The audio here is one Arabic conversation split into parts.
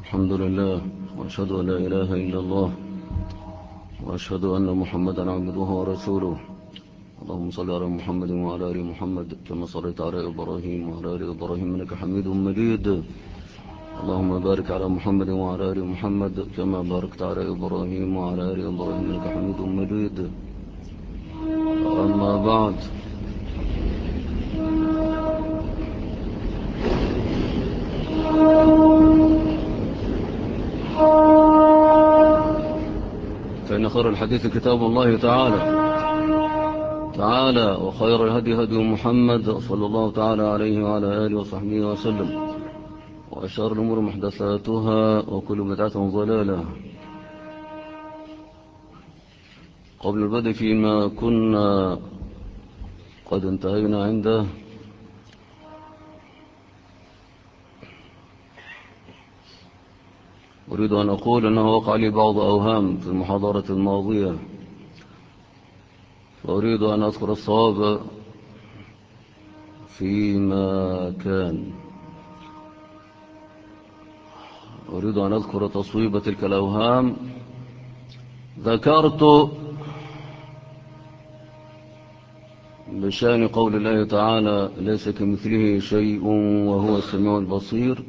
الحمد لله وأشهد أن لا إله إلا الله وأشهد أن محمدا عبده ورسوله. اللهم صل على محمد وعلى آل محمد كما صليت على إبراهيم وعلى آل إبراهيم إنك حميد مجيد. اللهم بارك على محمد وعلى آل محمد كما باركت على إبراهيم وعلى آل إبراهيم إنك حميد مجيد. أما بعد، فإن خير الحديث كتاب الله تعالى وخير الهدي هدي محمد صلى الله تعالى عليه وعلى آله وصحبه وسلم، وأشار الأمور محدثاتها وكل بدعة ضلالة. قبل البدء فيما كنا قد انتهينا عنده، أريد أن أقول أنه وقع لي بعض أوهام في المحاضرة الماضية، فأريد أن أذكر الصواب فيما كان. أريد أن أذكر تصويب تلك الأوهام. ذكرت بشأن قول الله تعالى ليس كمثله شيء وهو السميع البصير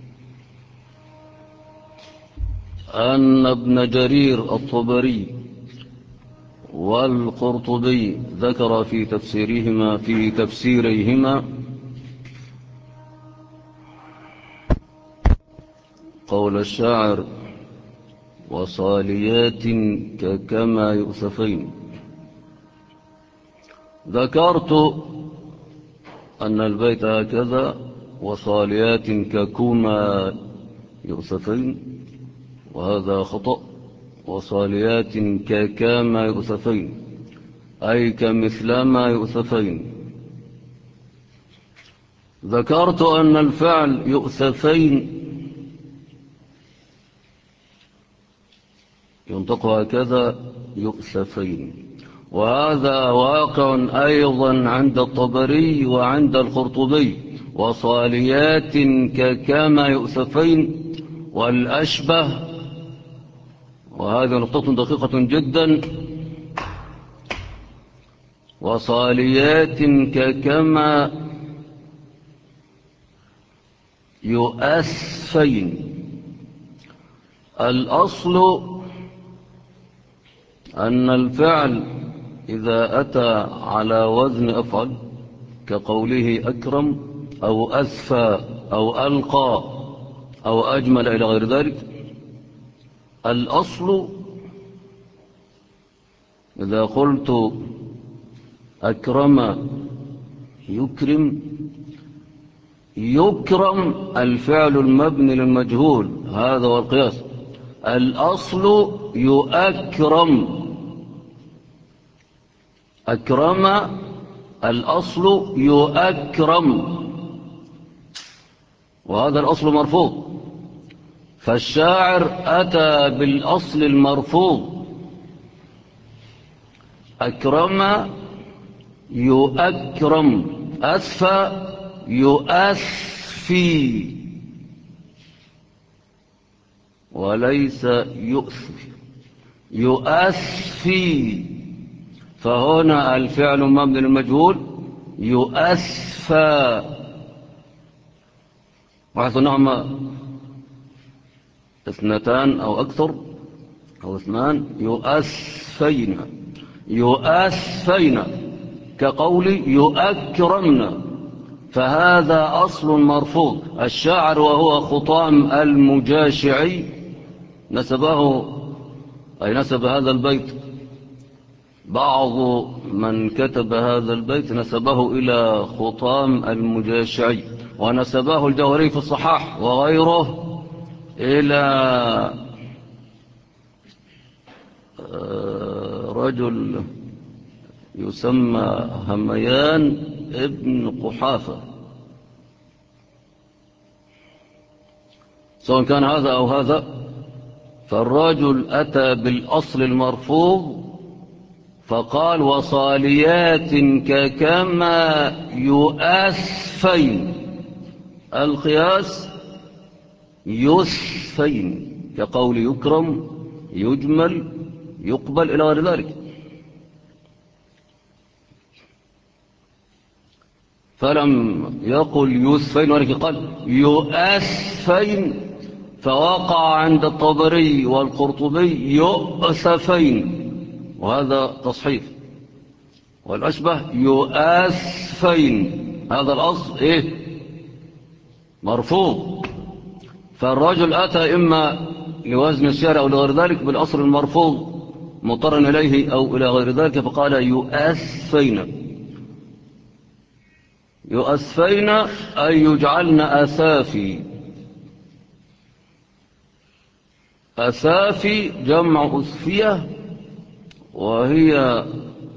أن ابن جرير الطبري والقرطبي ذكر في تفسيريهما قول الشاعر وصاليات كما يؤسفين. ذكرت أن البيت هكذا وصاليات ككما يؤسفين، وهذا خطأ. وصاليات كما يؤسفين أي كمثلما يؤسفين. ذكرت أن الفعل يؤسفين ينطق هكذا يؤسفين، وهذا واقع أيضا عند الطبري وعند القرطبي. وصاليات كما يؤسفين، والأشبه، وهذه نقطة دقيقة جدا، وصاليات كما يؤسفين. الأصل أن الفعل إذا أتى على وزن أفعل كقوله أكرم أو أسفى أو ألقى أو أجمل إلى غير ذلك، الأصل إذا قلت أكرم يكرم الفعل المبني للمجهول، هذا هو القياس. الأصل يؤكرم، أكرم الأصل يؤكرم، وهذا الأصل مرفوض. فالشاعر أتى بالأصل المرفوض، أكرم يؤكرم، أسفى يؤسفي وليس يؤسفي. فهنا الفعل مبني للمجهول يؤسفى، وحيث نعمة اثنتان أو أكثر أو اثنان يؤسفين كقول يؤكرمن، فهذا أصل مرفوض. الشاعر وهو خطام المجاشعي نسب هذا البيت، بعض من كتب هذا البيت نسبه إلى خطام المجاشعي، ونسبه الجوهري في الصحاح وغيره إلى رجل يسمى هميان ابن قحافة. سواء كان هذا أو هذا، فالرجل أتى بالأصل المرفوض فقال وصاليات كما يؤسفين. القياس يسفين كقول يكرم يجمل يقبل إلى غير ذلك. فلم يقل يسفين ولكن قال يؤسفين، فوقع عند الطبري والقرطبي يؤسفين، وهذا تصحيف. والأشبه يؤسفين، هذا الأصل مرفوض. فالرجل أتى إما لوزن الشارع أو لغير ذلك بالأصل المرفوض مضطرا إليه أو إلى غير ذلك، فقال يؤسفين. يؤسفين أي يجعلن أسافي. أسافي جمع أسفية، وهي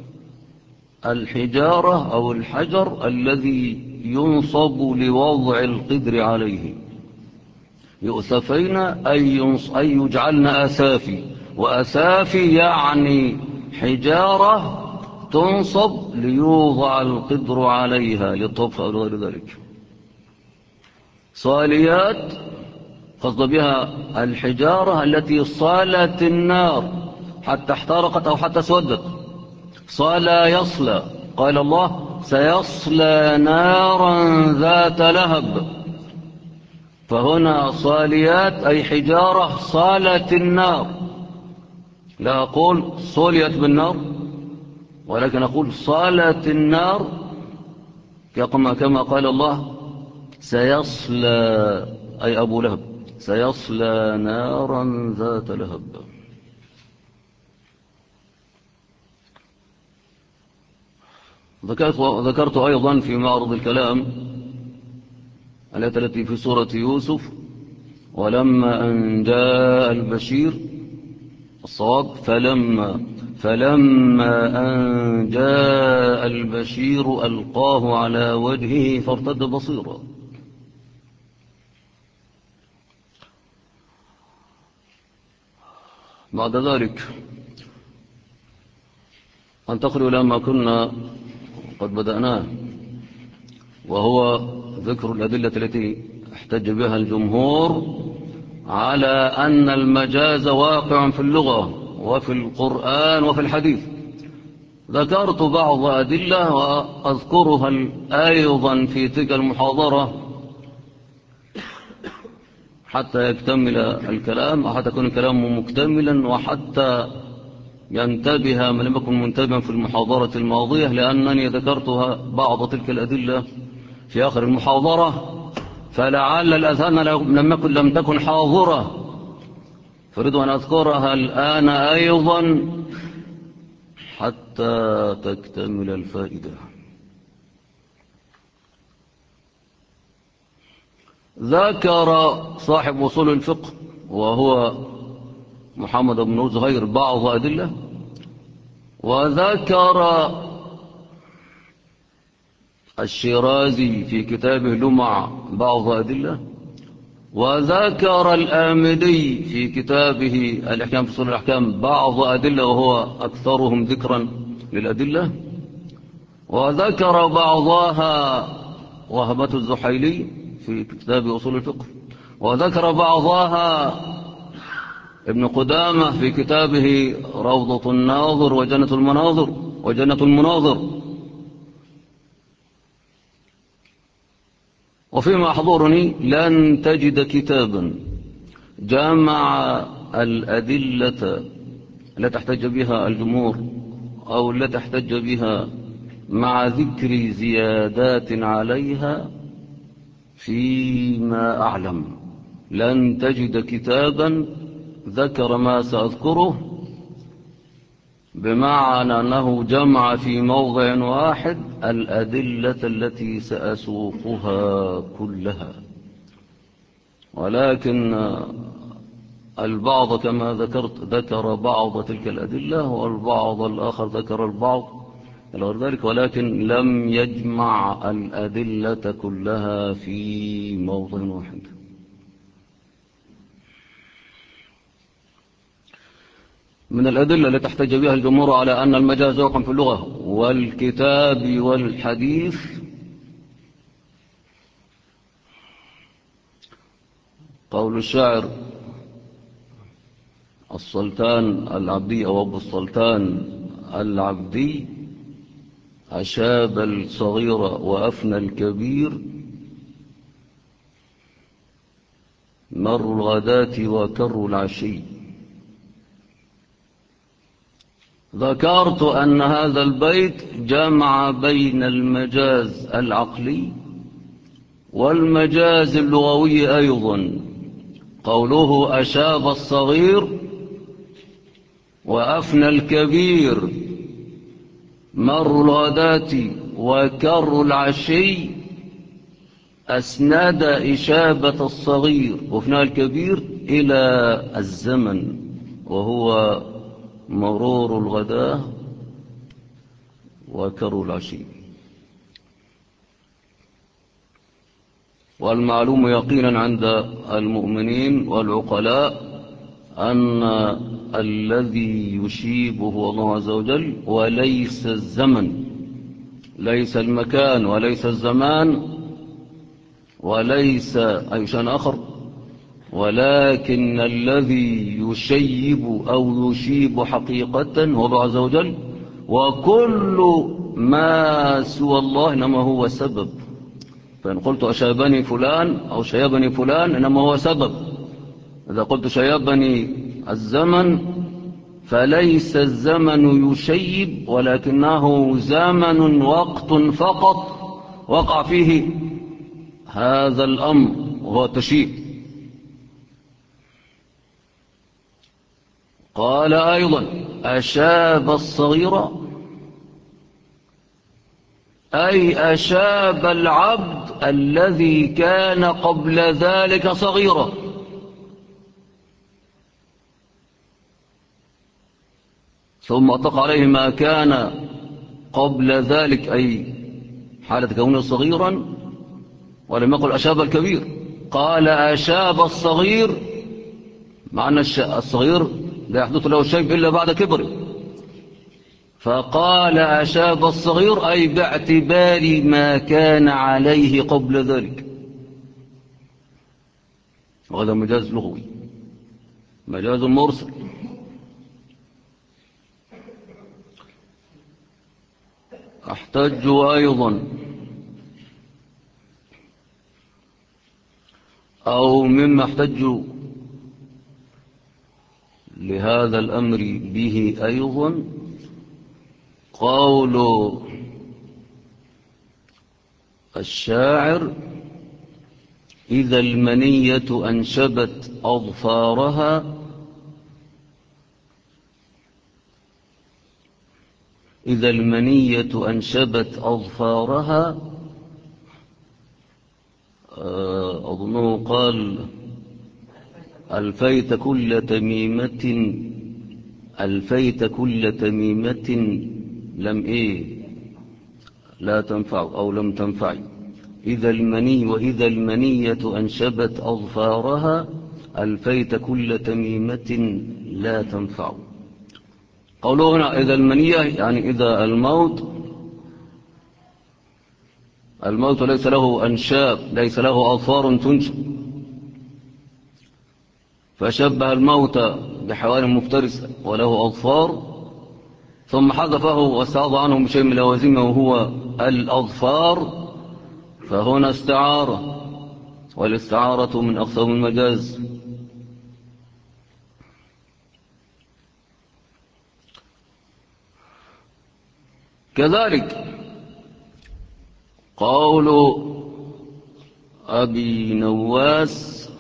الحجارة أو الحجر الذي ينصب لوضع القدر عليه. يؤسفين أي يجعلن أسافي، وأسافي يعني حجارة تنصب ليوضع القدر عليها للطبخ أو غير ذلك. صاليات قصد بها الحجارة التي صالت النار حتى احترقت أو حتى سودت. صلى يصلى، قال الله سيصلى نارا ذات لهب، فهنا صاليات أي حجارة صالت النار. لا أقول صليت بالنار، ولكن أقول صالت النار، كما قال الله سيصلى أي أبو لهب سيصلى نارا ذات لهب. ذكرت أيضا في معرض الكلام الآية التي في سورة يوسف ولما أن جاء البشير، الصواب فلما أن جاء البشير ألقاه على وجهه فارتد بصيرا. بعد ذلك انتقل إلى ما كنا قد بدأناه، وهو ذكر الأدلة التي احتج بها الجمهور على أن المجاز واقع في اللغة وفي القرآن وفي الحديث. ذكرت بعض أدلة وأذكرها أيضا في تلك المحاضرة حتى يكتمل الكلام، أو حتى يكون الكلام مكتملا، وحتى ينتبه من لم يكن منتبها في المحاضرة الماضية، لأنني ذكرتها بعض تلك الأدلة في آخر المحاضرة، فلعل الأذهان لم تكن حاضرة، فأريد أن أذكرها الآن أيضا حتى تكتمل الفائدة. ذكر صاحب أصول الفقه وهو محمد بن زهير بعض أدلة، وذكر الشيرازي في كتابه لمع بعض أدلة، وذكر الآمدي في كتابه الأحكام في أصول الأحكام بعض أدلة وهو أكثرهم ذكرا للأدلة، وذكر بعضها وهبة الزحيلي في كتاب أصول الفقه، وذكر بعضها ابن قدامة في كتابه روضة الناظر وجنة المناظر. وفيما أحضرني لن تجد كتابا جمع الأدلة التي احتج بها الجمهور أو التي احتج بها مع ذكر زيادات عليها فيما أعلم. لن تجد كتابا ذكر ما سأذكره، بمعنى أنه جمع في موضع واحد الأدلة التي سأسوقها كلها، ولكن البعض كما ذكرت ذكر بعض تلك الأدلة، والبعض الآخر ذكر البعض غير ذلك، ولكن لم يجمع الأدلة كلها في موضع واحد. من الأدلة التي احتج بها الجمهور على أن المجاز واقع في اللغة والكتاب والحديث قول الشاعر السلطان العبدي أو أبو السلطان العبدي: أشاب الصغير وأفنى الكبير، مر الغداة وكر العشي. ذكرت أن هذا البيت جمع بين المجاز العقلي والمجاز اللغوي أيضا. قوله أشاب الصغير وأفنى الكبير، مر الغداة وكر العشي، أسند إشابة الصغير وفناء الكبير إلى الزمن، وهو مرور الغداة وكر العشي. والمعلوم يقينا عند المؤمنين والعقلاء أن الذي يشيبه هو الله عز وجل، وليس الزمن، ليس المكان وليس الزمان وليس أي شيء آخر، ولكن الذي يشيب أو يشيب حقيقة هو الله عز وجل، وكل ما سوى الله إنما هو سبب. فإن قلت أشابني فلان أو شيبني فلان إنما هو سبب. إذا قلت شيبني الزمن فليس الزمن يشيب، ولكنه زمن وقت فقط وقع فيه هذا الأمر وهو التشيب. قال أيضا أشاب الصغير، أي أشاب العبد الذي كان قبل ذلك صغيرا. ثم أطلق عليه ما كان قبل ذلك، أي حالة كونه صغيرا، ولم يقل أشاب الكبير، قال أشاب الصغير، مع أن الصغير لا يحدث له الشيب إلا بعد كبره، فقال أشاب الصغير أي باعتبار ما كان عليه قبل ذلك. وهذا مجاز لغوي، مجاز مرسل. أحتج أيضا أو مما احتج لهذا الأمر به أيضا قول الشاعر: إذا المنية أنشبت أظفارها، إذا المنية أنشبت أظفارها. أظنه قال: ألفيت كل تميمة، ألفيت كل تميمة لم لا تنفع أو لم تنفع. إذا المني وإذا المنية أنشبت أظفارها، ألفيت كل تميمة لا تنفع. قوله هنا إذا المنية يعني إذا الموت ليس له أنشاب، ليس له أظفار تنشب، فشبه الموت بحيوان مفترس وله أظفار، ثم حذفه واستعاض عنه بشيء من لوازمه وهو الأظفار، فهنا استعارة، والاستعارة من أقسام المجاز. كذلك قول أبي نواس: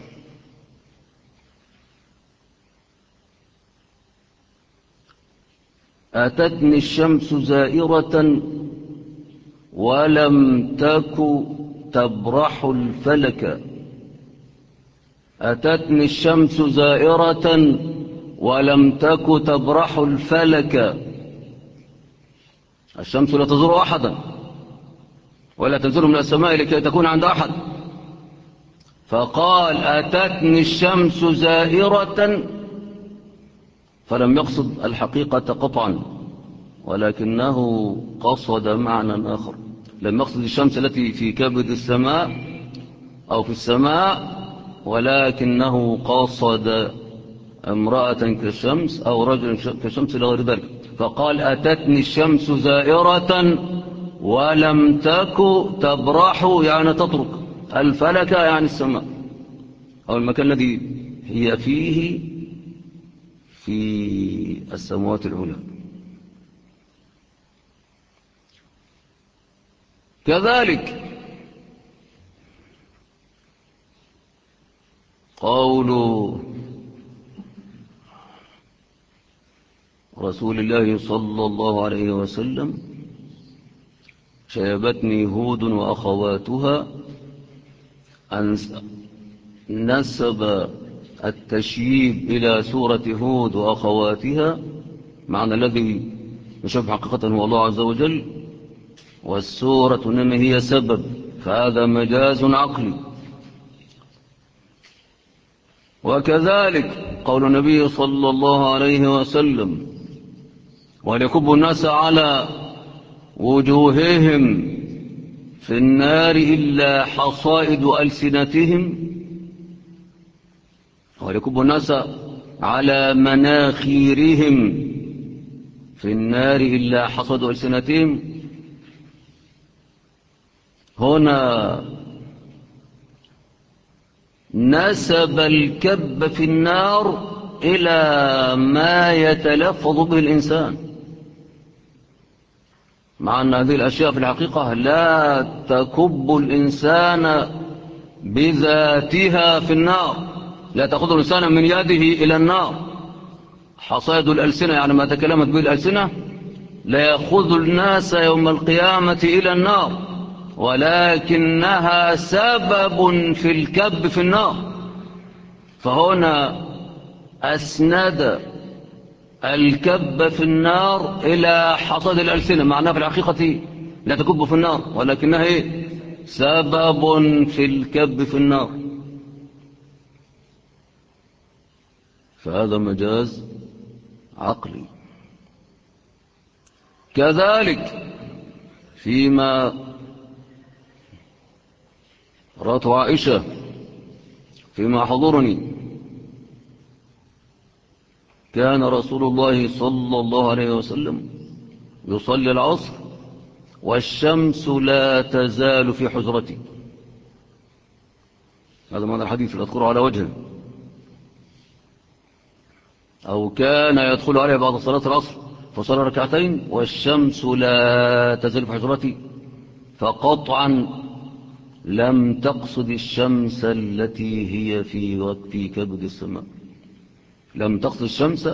أتتني الشمس زائرة ولم تك تبرح الفلك. أتتني الشمس زائرة ولم تك تبرح الفلك. الشمس لا تزور أحدا ولا تنزل من السماء لكي تكون عند أحد، فقال أتتني الشمس زائرة، فلم يقصد الحقيقة قطعا، ولكنه قصد معنى آخر. لم يقصد الشمس التي في كبد السماء أو في السماء، ولكنه قصد امرأة كالشمس أو رجل كالشمس إلى غير ذلك، فقال أتتني الشمس زائرة ولم تك تبرح يعني تترك الفلك يعني السماء أو المكان الذي هي فيه في السماوات العلى. كذلك قول رسول الله صلى الله عليه وسلم شيبتني هود وأخواتها، أن نسب التشييب إلى سورة هود وأخواتها، معنى الذي نشوف حقيقة هو الله عز وجل، والسورة إنما هي سبب، فهذا مجاز عقلي. وكذلك قول النبي صلى الله عليه وسلم وليكب الناس على وجوههم في النار إلا حصائد ألسنتهم، وليكب الناس على مناخيرهم في النار إلا حصائد ألسنتهم. هنا نسب الكب في النار إلى ما يتلفظ به الإنسان، مع أن هذه الأشياء في الحقيقة لا تكب الإنسان بذاتها في النار، لا تأخذ الإنسان من يده إلى النار. حصائد الألسنة يعني ما تكلمت به الألسنة لا يأخذ الناس يوم القيامة إلى النار، ولكنها سبب في الكب في النار. فهنا أسند الكب في النار إلى حصاد الألسنة، معناها في الحقيقة لا تكب في النار، ولكنها سبب في الكب في النار، فهذا مجاز عقلي. كذلك فيما رأت عائشة فيما حضرني، كان رسول الله صلى الله عليه وسلم يصلي العصر والشمس لا تزال في حجرتي. هذا معنى الحديث لا أذكره على وجهه. أو كان يدخل عليه بعد صلاة العصر فصلى ركعتين والشمس لا تزال في حجرتي، فقطعا لم تقصد الشمس التي هي في كبد السماء، لم تقصد الشمس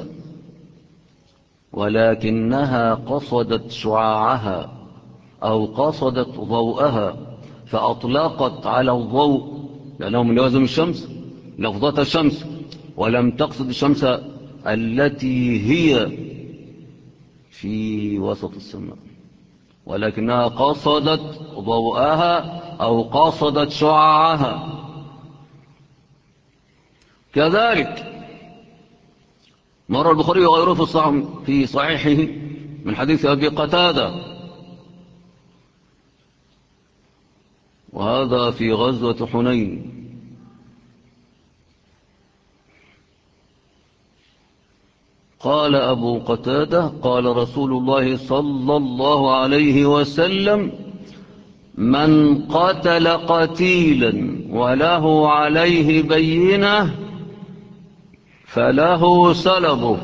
ولكنها قصدت شعاعها أو قصدت ضوءها، فأطلقت على الضوء لأنه من لوازم الشمس لفظة الشمس، ولم تقصد الشمس التي هي في وسط السماء، ولكنها قصدت ضوءها أو قصدت شعاعها. كذلك مر البخاري وغيره في صحيحه من حديث أبي قتادة، وهذا في غزوة حنين، قال أبو قتادة قال رسول الله صلى الله عليه وسلم من قتل قتيلا وله عليه بينة فله سلبه.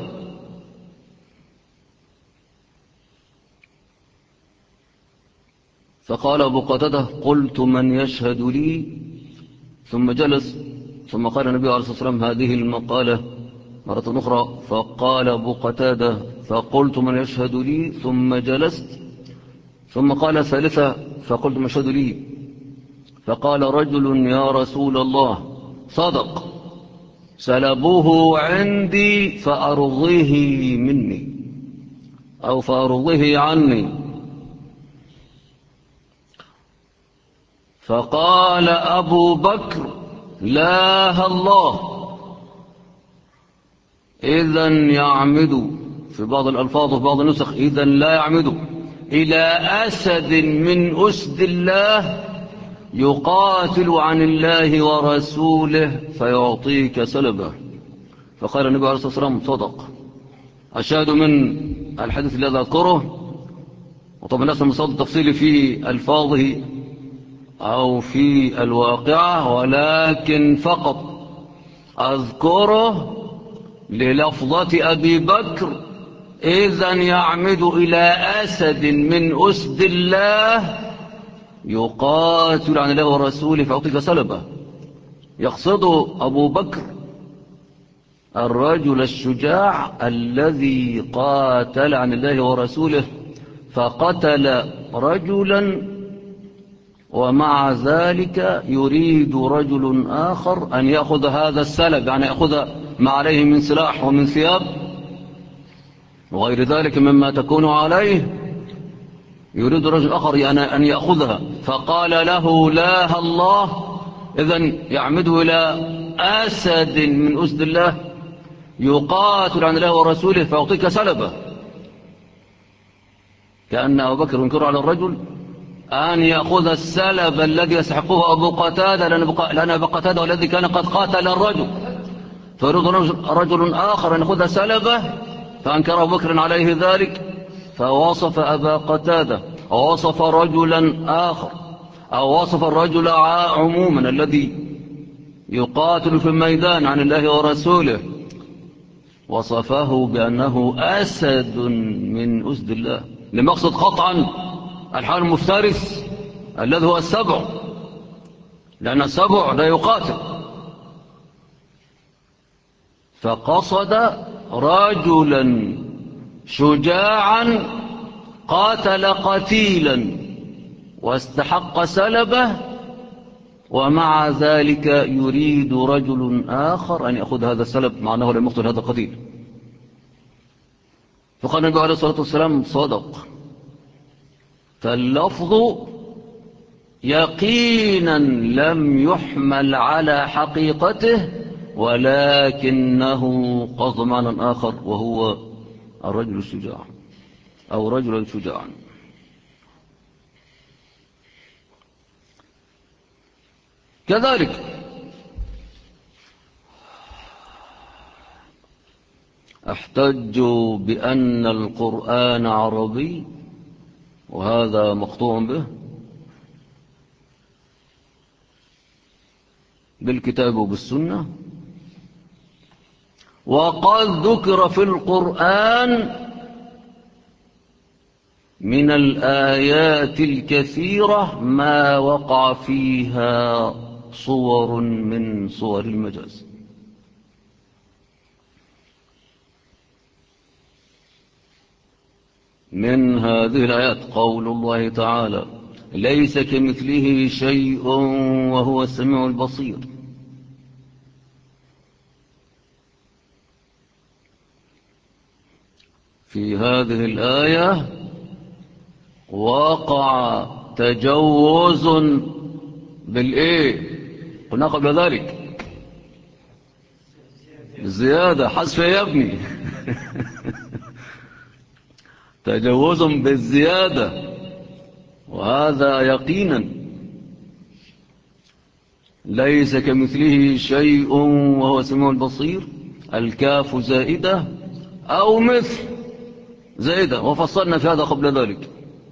فقال أبو قتادة قلت من يشهد لي؟ ثم جلس، ثم قال النبي عليه الصلاة والسلام هذه المقالة مرة أخرى، فقال أبو قتادة فقلت من يشهد لي؟ ثم جلست، ثم قال ثالثة فقلت من يشهد لي؟ فقال رجل يا رسول الله صدق سلبوه عندي فأرضيه مني أو فأرضيه عني. فقال أبو بكر لا الله، إذن يعمد، في بعض الألفاظ وفي بعض النسخ إذن لا يعمد إلى أسد من أسد الله يقاتل عن الله ورسوله فيعطيك سلبه. فقال النبي عليه الصلاة والسلام صدق. أشهد من الحديث الذي أذكره، وطبعا ليس المصاد التفصيلي في ألفاظه أو في الواقعة، ولكن فقط أذكره للفظة أبي بكر: إذن يعمد إلى أسد من أسد الله يقاتل عن الله ورسوله فيعطيك سلبه. يقصد أبو بكر الرجل الشجاع الذي قاتل عن الله ورسوله، فقتل رجلا ومع ذلك يريد رجل آخر أن يأخذ هذا السلب، يعني يأخذ ما عليه من سلاح ومن ثياب وغير ذلك مما تكون عليه، يريد رجل آخر أن يأخذها، فقال له لا الله. إذن يعمد إلى أسد من أسد الله يقاتل عن الله ورسوله فيعطيك سلبه. كأن أبو بكر ينكر على الرجل أن يأخذ السلب الذي يستحقه أبو قتادة، لأن أبو قتادة والذي كان قد قاتل الرجل، فيريد رجل آخر أن يأخذ سلبه، فأنكر أبو بكر عليه ذلك، فوصف أبا قتادة أو وصف رجلا آخر أو وصف الرجل عموما الذي يقاتل في الميدان عن الله ورسوله، وصفه بأنه أسد من أسد الله، لمقصد قطعا الحال المفترس الذي هو السبع، لأن السبع لا يقاتل، فقصد رجلا شجاعا قاتل قتيلا واستحق سلبه، ومع ذلك يريد رجل آخر أن يأخذ هذا السلب مع أنه لم يقتل هذا القتيل. فقال النبي عليه الصلاة والسلام صدق. فاللفظ يقينا لم يحمل على حقيقته، ولكنه قصد معنى آخر وهو الرجل الشجاع أو رجلا شجاعا. كذلك احتجوا بأن القرآن عربي، وهذا مقطوع به بالكتاب وبالسنة، وقد ذكر في القرآن من الآيات الكثيرة ما وقع فيها صور من صور المجاز. من هذه الآيات قول الله تعالى: ليس كمثله شيء وهو السميع البصير. في هذه الآية وقع تجوز بالإيه؟ قلنا قبل ذلك الزيادة، حذف يا ابني تجوز بالزيادة، وهذا يقينا. ليس كمثله شيء وهو السميع البصير، الكاف زائدة أو مثل زائدة، وفصلنا في هذا قبل ذلك.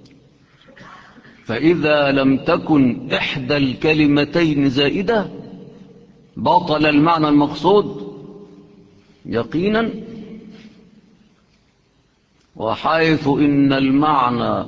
فإذا لم تكن إحدى الكلمتين زائدة بطل المعنى المقصود يقينا، وحيث إن المعنى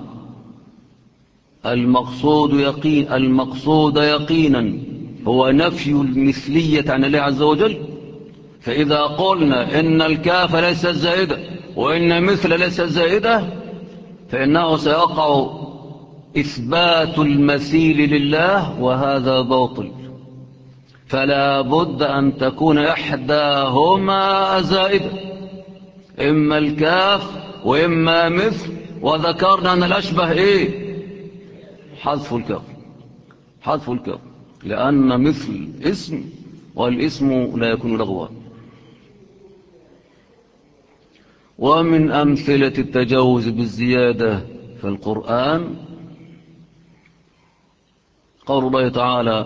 المقصود يقينا هو نفي المثلية عن الله عز وجل، فإذا قلنا إن الكاف ليست زائدة وإن مثل ليست زائدة، فإنه سيقع إثبات المثيل لله، وهذا باطل. فلا بد أن تكون إحداهما زائدة، إما الكاف وإما مثل، وذكرنا أن الأشبه إيه؟ حذف الكاف، لأن مثل اسم، والاسم لا يكون لغوا. ومن أمثلة التجاوز بالزيادة في القرآن قول الله تعالى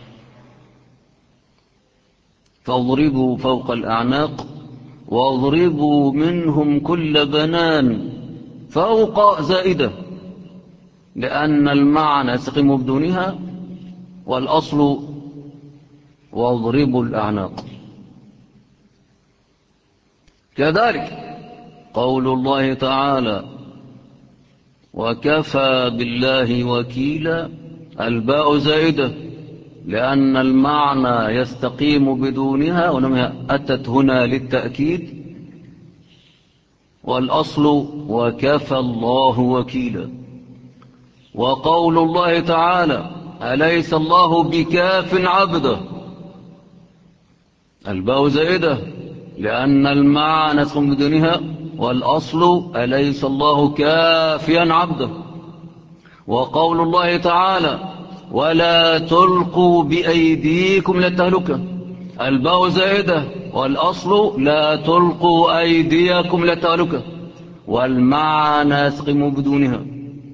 فاضربوا فوق الأعناق واضربوا منهم كل بنان فوق زائدة لأن المعنى يستقيم بدونها والأصل واضربوا الأعناق. كذلك قول الله تعالى وكفى بالله وكيلا الباء زائدة لأن المعنى يستقيم بدونها ولما أتت هنا للتأكيد والأصل وكفى الله وكيلا. وقول الله تعالى أليس الله بكاف عبده الباء زائدة لأن المعنى يستقيم بدونها والأصل أليس الله كافيا عبده. وقول الله تعالى ولا تلقوا بأيديكم للتهلكة الباء زائدة والأصل لا تلقوا أيديكم للتهلكة والمعنى يستقيم بدونها.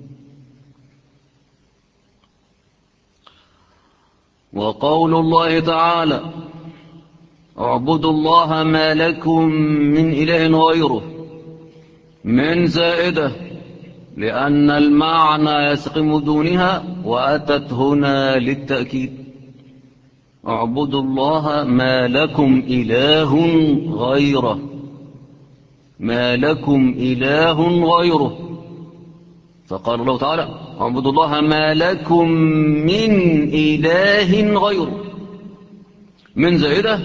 وقول الله تعالى اعبدوا الله ما لكم من إله غيره من زائدة لأن المعنى يستقيم دونها وأتت هنا للتأكيد اعبدوا الله ما لكم إله غيره ما لكم إله غيره. فقال الله تعالى اعبدوا الله ما لكم من إله غيره من زائدة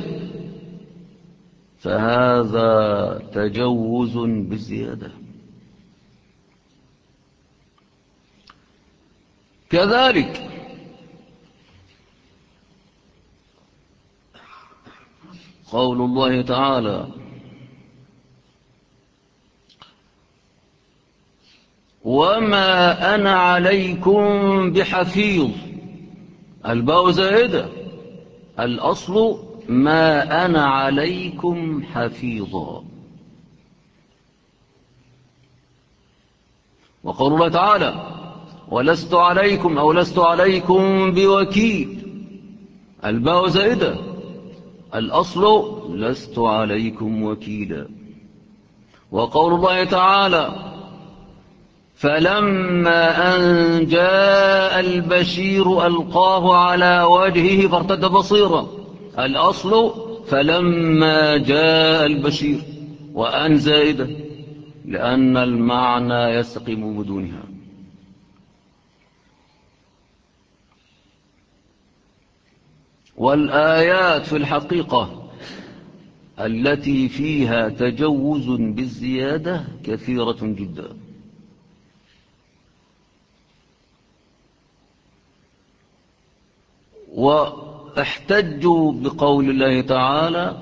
فهذا تجوز بالزيادة. كذلك قول الله تعالى وما أنا عليكم بحفيظ الباء زائدة الأصل ما أنا عليكم حفيظا. وقول الله تعالى ولست عليكم أو لست عليكم بوكيل الباء زائدة الأصل لست عليكم وكيلا. وقول الله تعالى فلما أن جاء البشير ألقاه على وجهه فارتد بصيرا الأصل فلما جاء البشير وأن زائدة لأن المعنى يستقيم بدونها. والآيات في الحقيقة التي فيها تجوز بالزيادة كثيرة جدا. واحتجوا بقول الله تعالى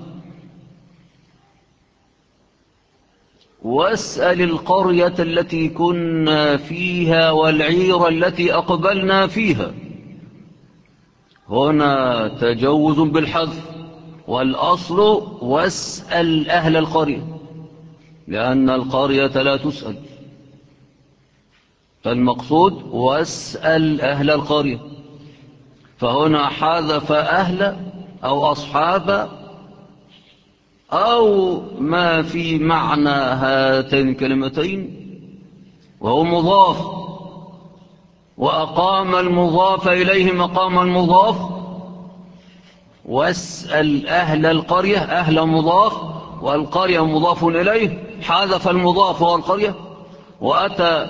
واسأل القرية التي كنا فيها والعير التي أقبلنا فيها هنا تجوز بالحذف والأصل واسأل أهل القرية لأن القرية لا تسأل فالمقصود واسأل أهل القرية فهنا حذف أهل أو أصحاب أو ما في معنى هاتين الكلمتين وهو مضاف وأقام المضاف إليه مقام المضاف واسأل أهل القرية أهل مضاف والقرية مضاف إليه حذف المضاف هو القرية وأتى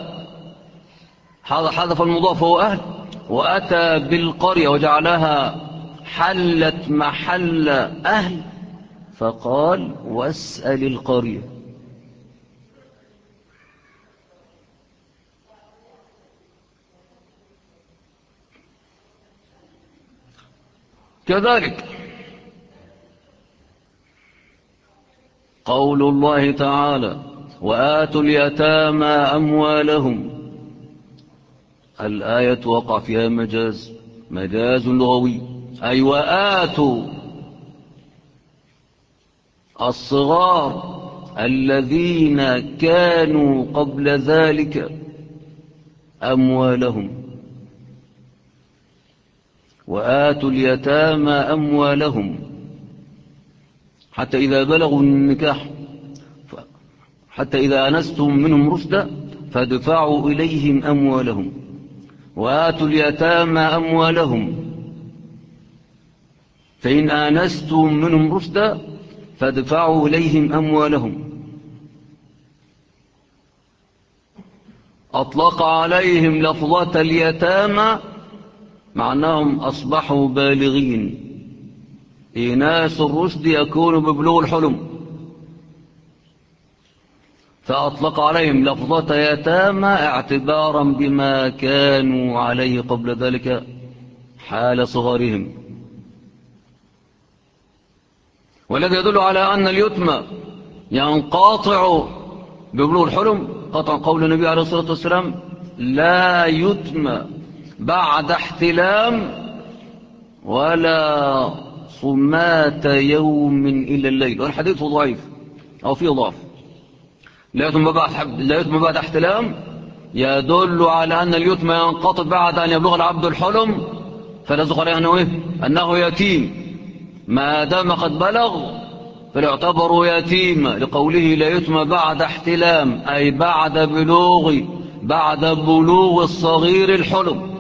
حذف المضاف هو أهل وأتى بالقرية وجعلها حلت محل أهل فقال واسأل القرية. كذلك قول الله تعالى وآتوا اليتامى أموالهم الآية وقع فيها مجاز لغوي أي وآتوا الصغار الذين كانوا قبل ذلك أموالهم وآتوا اليتامى أموالهم حتى إذا بلغوا النكاح حتى إذا آنستم منهم رشدا فادفعوا إليهم أموالهم وآتوا اليتامى أموالهم فإن آنستم منهم رشدا فادفعوا إليهم أموالهم. أطلق عليهم لفظة اليتامى مع أنهم أصبحوا بالغين. إناس الرشد يكون ببلوغ الحلم، فأطلق عليهم لفظة يتامى اعتبارا بما كانوا عليه قبل ذلك حال صغرهم. والذي يدل على أن اليتم ينقاطع ببلوغ الحلم قطع قول النبي عليه الصلاة والسلام: لا يتم بعد احتلام ولا صمات يوم إلا الليل. والحديث ضعيف أو فيه ضعف. لا يتم بعد احتلام يدل على أن اليتم ينقطع بعد أن يبلغ العبد الحلم، فلازق عليه أنه يتيم ما دام قد بلغ، فليعتبر يتيم لقوله لا يتم بعد احتلام، أي بعد بلوغ الصغير الحلم.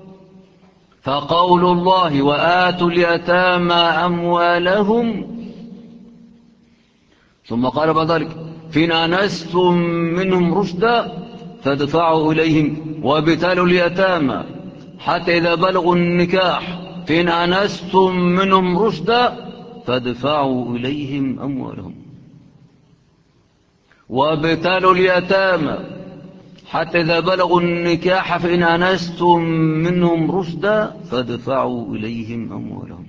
فقول الله وآتوا اليتامى أموالهم ثم قال بعد ذلك فإن آنستم منهم رشدا فادفعوا إليهم وابتلوا اليتامى حتى إذا بلغوا النكاح فإن آنستم منهم رشدا فادفعوا إليهم أموالهم وابتلوا اليتامى حتى إذا بلغوا النكاح فإن آنستم منهم رشدا فادفعوا إليهم أموالهم.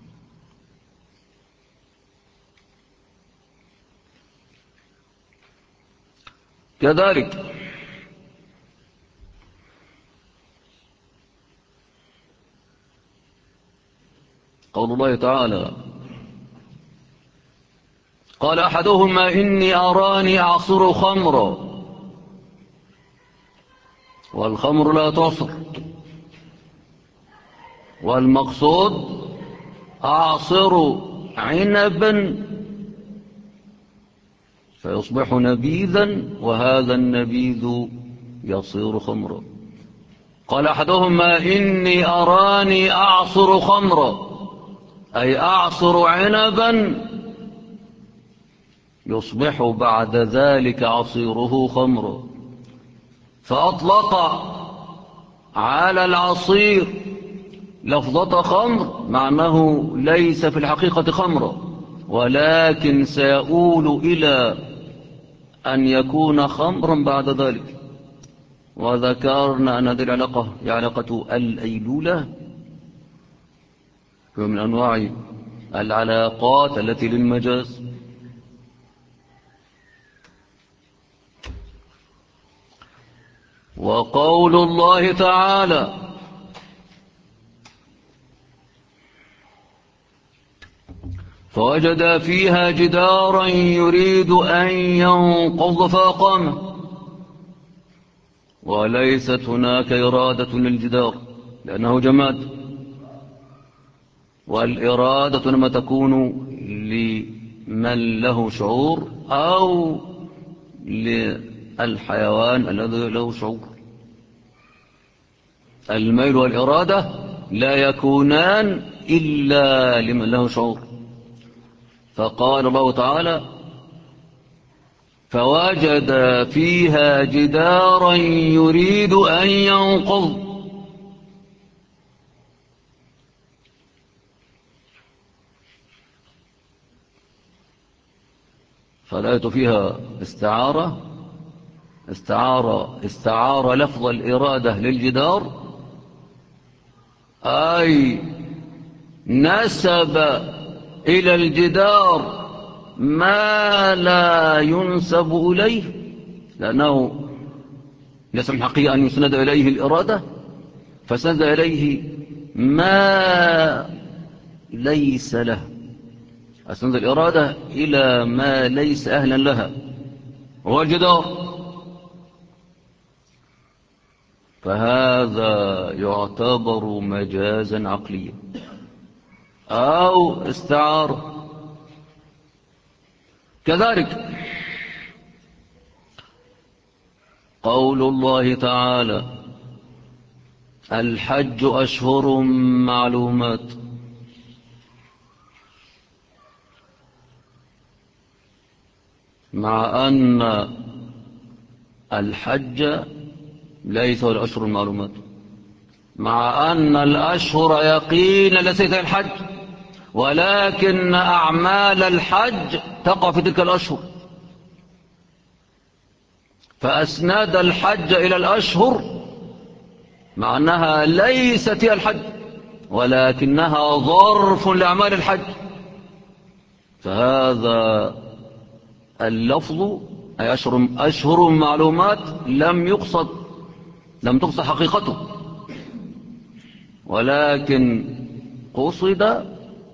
كذلك قول الله تعالى: قال أحدهما إني أراني أعصر خمرا، والخمر لا تعصر، والمقصود أعصر عنبا فيصبح نبيذا وهذا النبيذ يصير خمرا. قال أحدهما إني أراني أعصر خمرا، أي أعصر عنبا يصبح بعد ذلك عصيره خمرا، فأطلق على العصير لفظة خمر مع أنه ليس في الحقيقة خمرا، ولكن سيؤول إلى أن يكون خمرا بعد ذلك. وذكرنا أن هذه العلاقة هي علاقة الأيلولة، ومن أنواع العلاقات التي للمجاز. وقول الله تعالى: فوجد فيها جدارا يريد أن ينقض فأقامه، وليست هناك إرادة للجدار لأنه جماد، والإرادة لما تكون لمن له شعور أو للحيوان الذي له شعور. الميل والإرادة لا يكونان إلا لمن له شعور. فقال الله تعالى: فوجد فيها جدارا يريد أن ينقض. فالآية فيها استعار لفظ الإرادة للجدار، أي نسب إلى الجدار ما لا ينسب إليه، لأنه ليس من حقه أن يسند إليه الإرادة، فسند إليه ما ليس له. أسند الإرادة إلى ما ليس أهلا لها، وهو الجدار. فهذا يعتبر مجازا عقليا أو استعارة. كذلك قول الله تعالى الحج أشهر معلومات، مع أن الحج ليس هو الأشهر المعلومات، مع أن الأشهر يقينا ليست الحج، ولكن أعمال الحج تقع في تلك الأشهر، فأسناد الحج إلى الأشهر مع أنها ليست هي الحج ولكنها ظرف لأعمال الحج. فهذا اللفظ أي أشهر معلومات لم تقصد حقيقته، ولكن قصد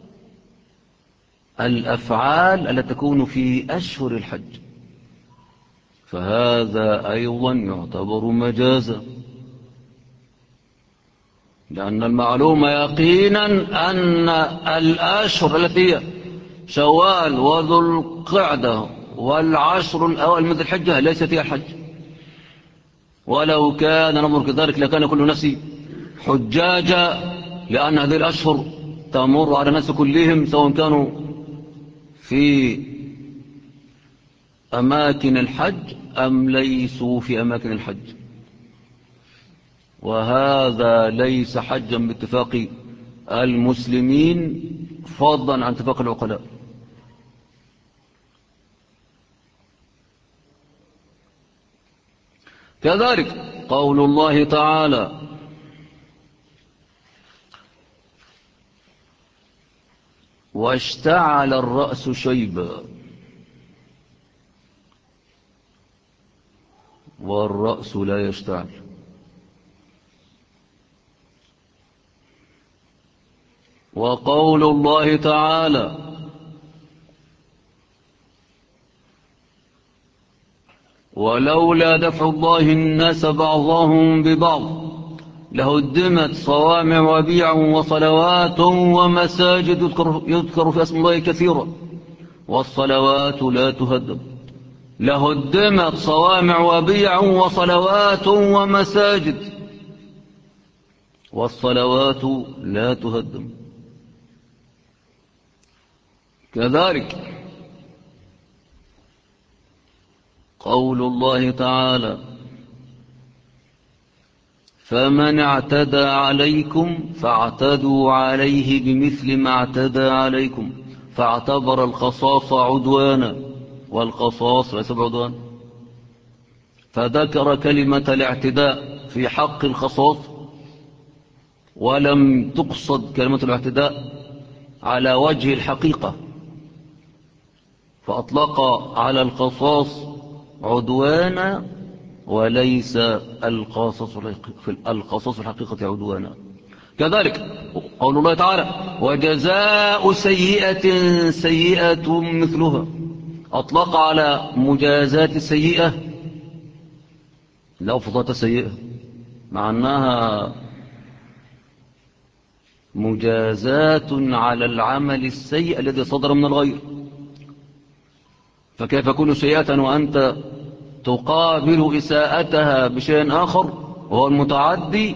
الأفعال التي تكون في أشهر الحج، فهذا أيضا يعتبر مجازا، لأن المعلوم يقينا أن الأشهر التي هي شوال وذو القعدة والعشر الأوائل من ذي الحجة ليست هي الحج، ولو كان الأمر كذلك لكان كل الناس حجاجا، لأن هذه الأشهر تمر على الناس كلهم سواء كانوا في أماكن الحج أم ليسوا في أماكن الحج، وهذا ليس حجا باتفاق المسلمين فضلا عن اتفاق العقلاء. كذلك قول الله تعالى واشتعل الرأس شيبا، والرأس لا يشتعل. وقول الله تعالى ولولا دفع الله الناس بعضهم ببعض لهدمت صوامع وبيع وصلوات ومساجد يذكر في اسم الله كثيرا والصلوات لا تهدم. لهدمت صوامع وبيع وصلوات ومساجد والصلوات لا تهدم. كذلك قول الله تعالى فمن اعتدى عليكم فاعتدوا عليه بمثل ما اعتدى عليكم، فاعتبر القصاص عدوانا، والقصاص ليس بعدوان، فذكر كلمة الاعتداء في حق القصاص ولم تقصد كلمة الاعتداء على وجه الحقيقة، فأطلق على القصاص عدوانا وليس القصص في الحقيقة عدوانا. كذلك قول الله تعالى وجزاء سيئة سيئة مثلها، أطلق على مجازات السيئة لفظة سيئة مع أنها مجازات على العمل السيء الذي صدر من الغير، فكيف يكون سيئة وأنت تقابل إساءتها بشيء آخر وهو المتعدي؟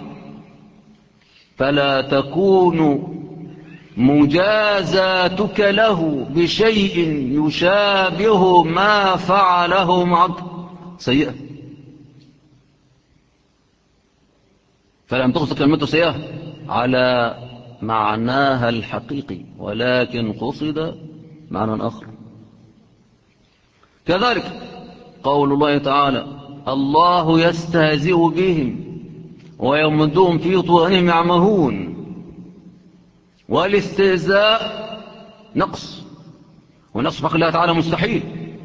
فلا تكون مجازاتك له بشيء يشابه ما فعله معك سيئة، فلم تقصد كلمته سيئة على معناها الحقيقي ولكن قصد معنى آخر. كذلك قول الله تعالى الله يستهزئ بهم ويمدهم في طغيانهم يعمهون، والاستهزاء نقص، ونقص في حق الله تعالى مستحيل،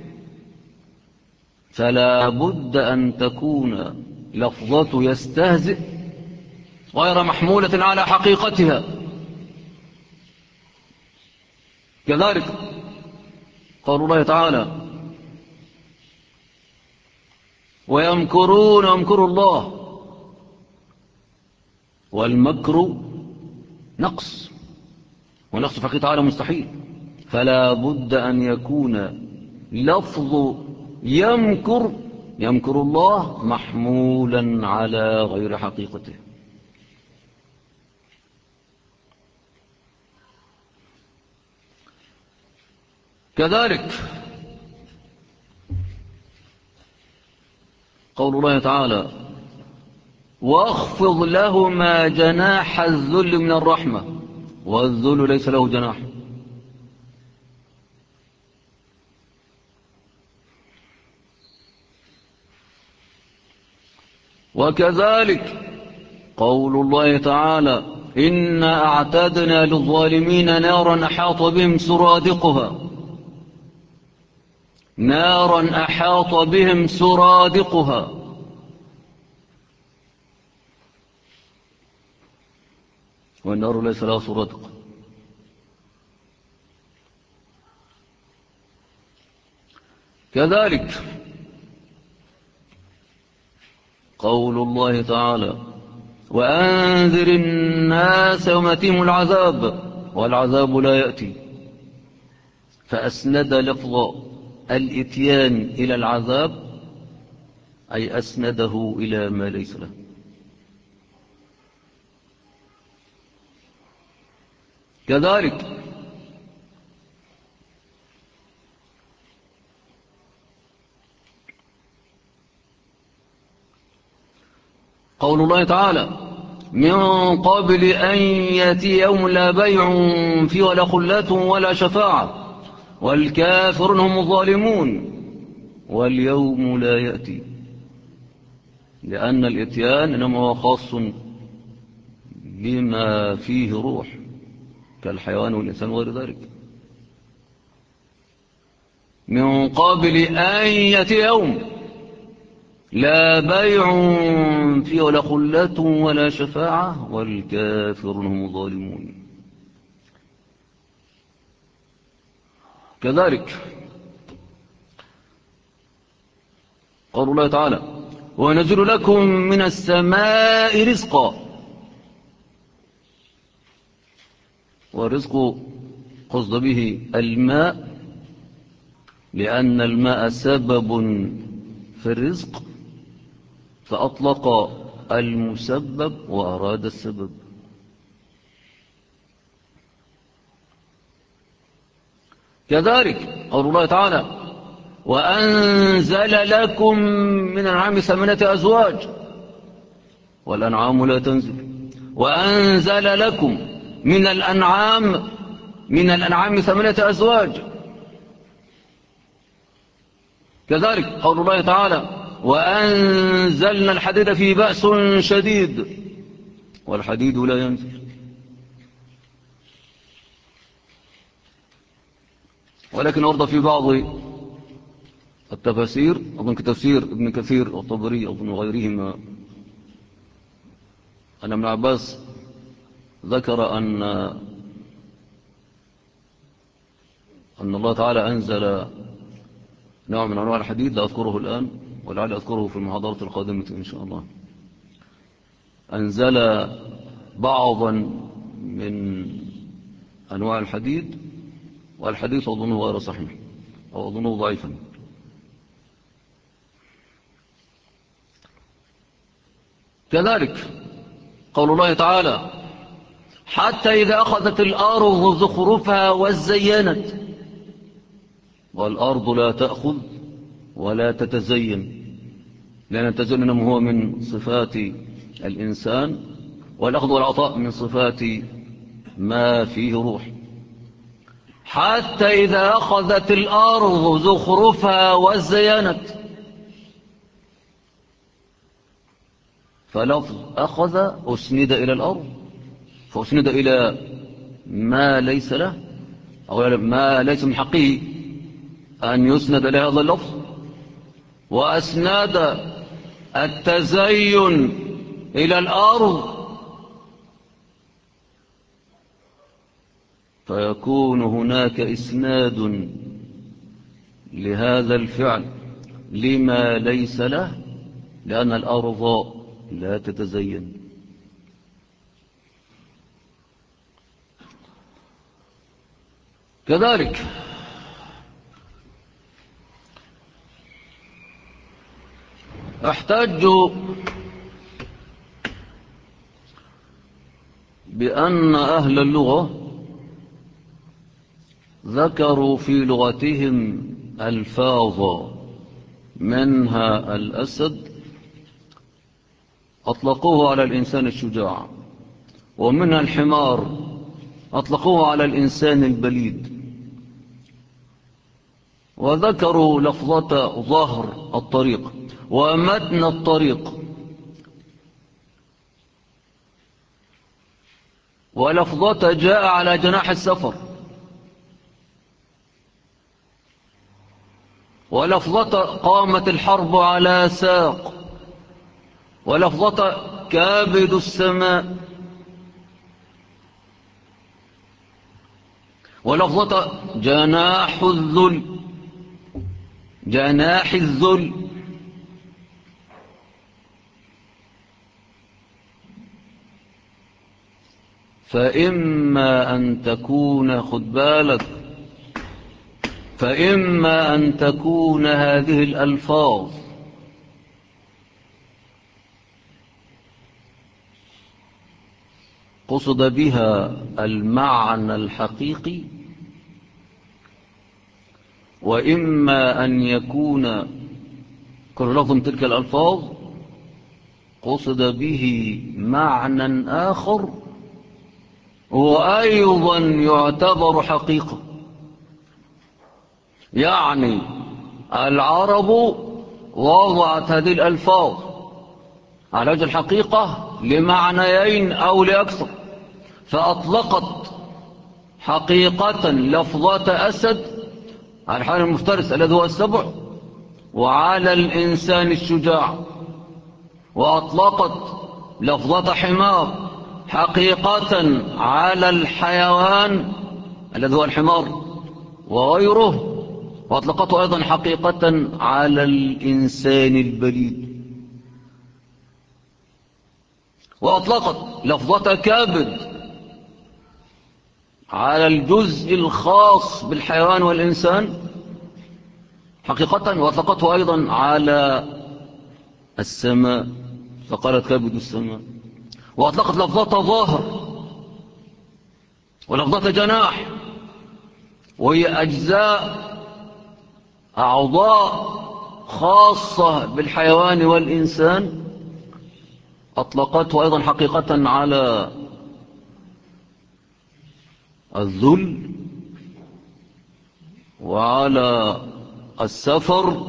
فلا بد أن تكون لفظة يستهزئ غير محمولة على حقيقتها. كذلك قول الله تعالى ويمكرون ويمكر الله والمكر نقص، ونقص في حقه تعالى مستحيل، فلا بد أن يكون لفظ يمكر الله محمولا على غير حقيقته. كذلك قول الله تعالى واخفض لهما جناح الذل من الرحمة، والذل ليس له جناح. وكذلك قول الله تعالى إنا أعتدنا للظالمين نارا أحاط بهم سرادقها، نارا أحاط بهم سرادقها. والنار ليس لها سرادق. كذلك قول الله تعالى وأنذر الناس يوم يأتيهم العذاب والعذاب لا يأتي، فأسند لفظ الإتيان إلى العذاب، أي أسنده إلى ما ليس له. كذلك قول الله تعالى من قبل أن يأتي يوم لا بيع فيه ولا خلة ولا شفاعة والكافرون هم الظالمون، واليوم لا يأتي، لأن الإتيان إنما هو خاص بما فيه روح كالحيوان والإنسان وغير ذلك. من قبل أن يأتي يوم لا بيع فيه ولا خلة ولا شفاعة والكافرون هم الظالمون. كذلك قول الله تعالى ونزل لكم من السماء رزقا، والرزق قصد به الماء، لأن الماء سبب في الرزق، فأطلق المسبب وأراد السبب. كذلك قول الله تعالى وأنزل لكم من الأنعام 8 أزواج والأنعام لا تنزل، وأنزل لكم من الأنعام 8 أزواج. كذلك قول الله تعالى وأنزلنا الحديد فيه بأس شديد والحديد لا ينزل. ولكن ورد في بعض التفاسير أظن كتفسير ابن كثير والطبري أظن غيرهما أن ابن عباس ذكر أن الله تعالى أنزل نوع من أنواع الحديد لا أذكره الآن ولعل أذكره في المحاضرة القادمة إن شاء الله. أنزل بعضا من أنواع الحديد، والحديث أظنه غير صحيح أو أظنه ضعيفا. كذلك قول الله تعالى حتى إذا أخذت الأرض زخرفها وزينت، والأرض لا تأخذ ولا تتزين، لأن التزين هو من صفات الإنسان، والأخذ والعطاء من صفات ما فيه روح. حتى إذا أخذت الأرض زخرفها وزينت، فلفظ أخذ أسند إلى الأرض، فأسند إلى ما ليس له أو ما ليس من حقه أن يسند لهذا اللفظ، وأسند التزين إلى الأرض، فيكون هناك إسناد لهذا الفعل لما ليس له، لأن الأرض لا تتزين. كذلك احتجوا بأن أهل اللغة ذكروا في لغتهم ألفاظا منها الأسد أطلقوه على الإنسان الشجاع، ومنها الحمار أطلقوه على الإنسان البليد، وذكروا لفظة ظهر الطريق ومتن الطريق، ولفظة جاء على جناح السفر، ولفظة قامت الحرب على ساق، ولفظة كابد السماء، ولفظة جناح الذل، جناح الذل. فإما أن تكون، خد بالك، فإما أن تكون هذه الألفاظ قصد بها المعنى الحقيقي، وإما أن يكون كل لفظ من تلك الألفاظ قصد به معنى آخر وأيضا يعتبر حقيقة. يعني العرب وضعت هذه الألفاظ على وجه الحقيقة لمعنيين أو لأكثر، فأطلقت حقيقة لفظة أسد على الحيوان المفترس الذي هو السبع وعلى الإنسان الشجاع، وأطلقت لفظة حمار حقيقة على الحيوان الذي هو الحمار وغيره، وأطلقته أيضا حقيقة على الإنسان البليد، وأطلقت لفظة كابد على الجزء الخاص بالحيوان والإنسان حقيقة، وأطلقته أيضا على السماء فقالت كابد السماء، وأطلقت لفظة ظاهر ولفظة جناح، وهي أجزاء أعضاء خاصة بالحيوان والإنسان، أطلقته أيضا حقيقة على الذل وعلى السفر،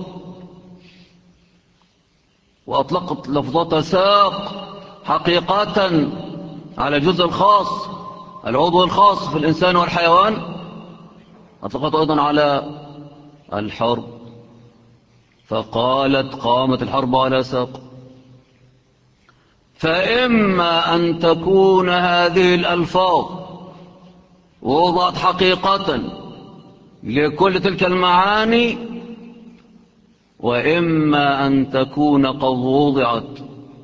وأطلقت لفظة ساق حقيقة على الجزء الخاص العضو الخاص في الإنسان والحيوان، أطلقته أيضا على الحرب فقالت قامت الحرب على ساق. فإما أن تكون هذه الألفاظ وضعت حقيقة لكل تلك المعاني، وإما أن تكون قد وضعت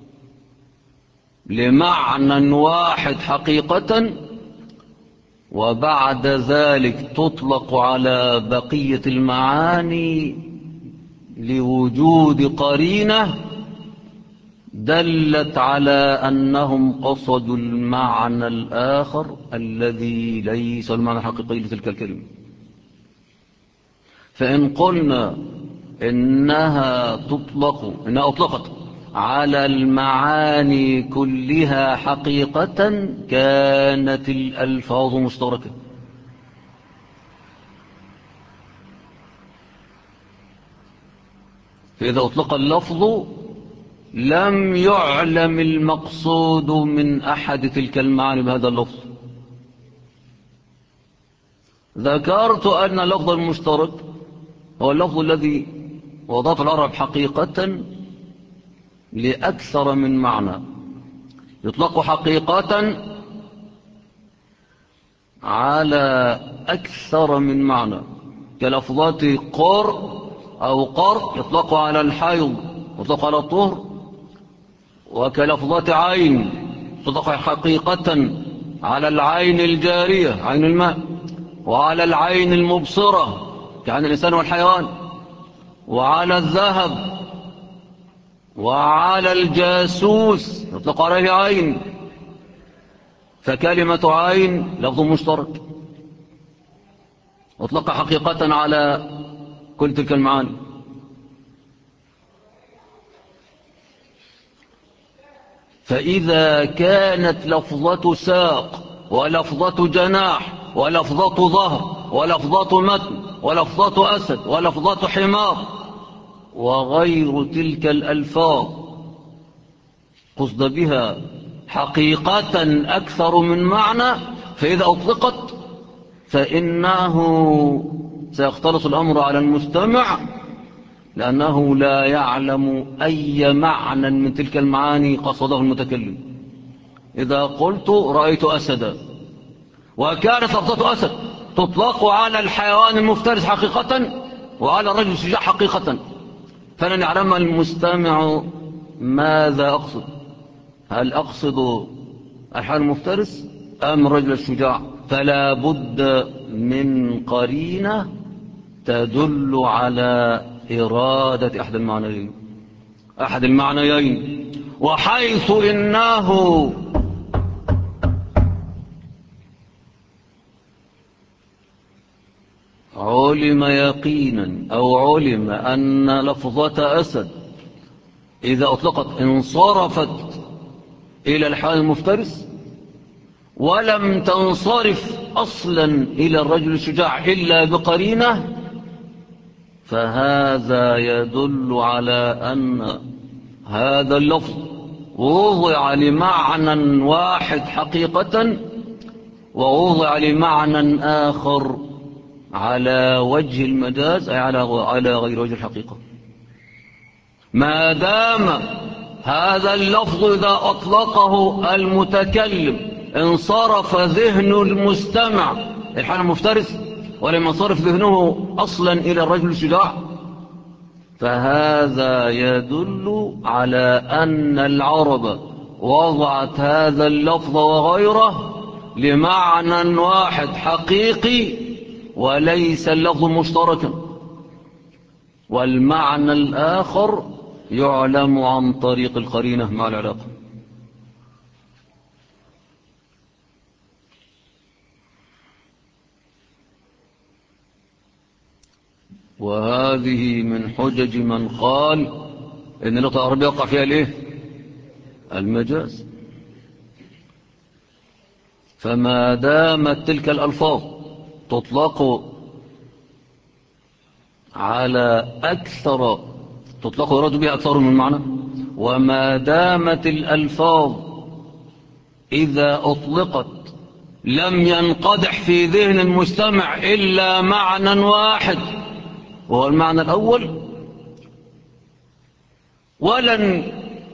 لمعنى واحد حقيقة وبعد ذلك تطلق على بقية المعاني لوجود قرينة دلت على أنهم قصدوا المعنى الآخر الذي ليس المعنى الحقيقي لتلك الكلمة. فإن قلنا إنها أطلقت على المعاني كلها حقيقة كانت الألفاظ مشتركة، فإذا أطلق اللفظ لم يعلم المقصود من أحد تلك المعاني بهذا اللفظ. ذكرت أن اللفظ المشترك هو اللفظ الذي وضعته العرب حقيقة لأكثر من معنى، يطلق حقيقة على أكثر من معنى، كلفظات قر أو قر يطلق على الحيض يطلق على الطهر، وكلفظات عين تطلق حقيقة على العين الجارية عين الماء، وعلى العين المبصرة كعن الإنسان والحيوان، وعلى الذهب، وعلى الجاسوس يطلق عليه عين. فكلمة عين لفظ مشترك أطلق حقيقة على كل تلك المعاني. فإذا كانت لفظة ساق ولفظة جناح ولفظة ظهر ولفظة متن ولفظة أسد ولفظة حمار وغير تلك الألفاظ قصد بها حقيقة أكثر من معنى، فإذا أطلقت فإنه سيختلط الأمر على المستمع، لأنه لا يعلم أي معنى من تلك المعاني قصده المتكلم. إذا قلت رأيت أسدا، وكانت لفظة أسد تطلق على الحيوان المفترس حقيقة وعلى الرجل الشجاع حقيقة، فلن يعلم المستمع ماذا أقصد، هل أقصد الحيوان المفترس أم الرجل الشجاع؟ فلا بد من قرينة تدل على إرادة أحد المعنيين. وحيث إنه علم يقينا أو علم أن لفظة أسد إذا أطلقت انصرفت إلى الحيوان المفترس ولم تنصرف أصلا إلى الرجل الشجاع إلا بقرينة، فهذا يدل على أن هذا اللفظ وضع لمعنى واحد حقيقة ووضع لمعنى آخر على وجه المجاز، أي على غير وجه الحقيقة. ما دام هذا اللفظ إذا أطلقه المتكلم انصرف ذهن المستمع الحال المفترس ولم ينصرف ذهنه أصلا إلى الرجل الشجاع، فهذا يدل على أن العرب وضعت هذا اللفظ وغيره لمعنى واحد حقيقي وليس اللفظ مشتركا، والمعنى الآخر يعلم عن طريق القرينة مع العلاقة. وهذه من حجج من قال إن اللغة العربية يقع فيها الإيه؟ المجاز. فما دامت تلك الألفاظ تطلق على أكثر، تطلق يراد بها أكثر من معنى، وما دامت الألفاظ إذا أطلقت لم ينقدح في ذهن المستمع إلا معنى واحد وهو المعنى الأول، ولن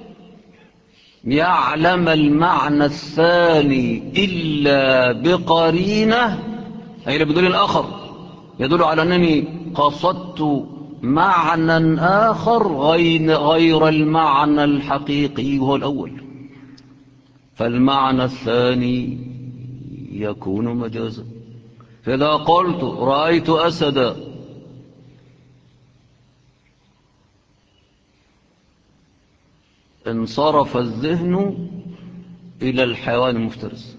يعلم المعنى الثاني إلا بقرينة، أي بدليل آخر يدل على أنني قصدت معنى آخر غير المعنى الحقيقي وهو الأول، فالمعنى الثاني يكون مجازا. فإذا قلت رأيت أسدا انصرف الذهن إلى الحيوان المفترس،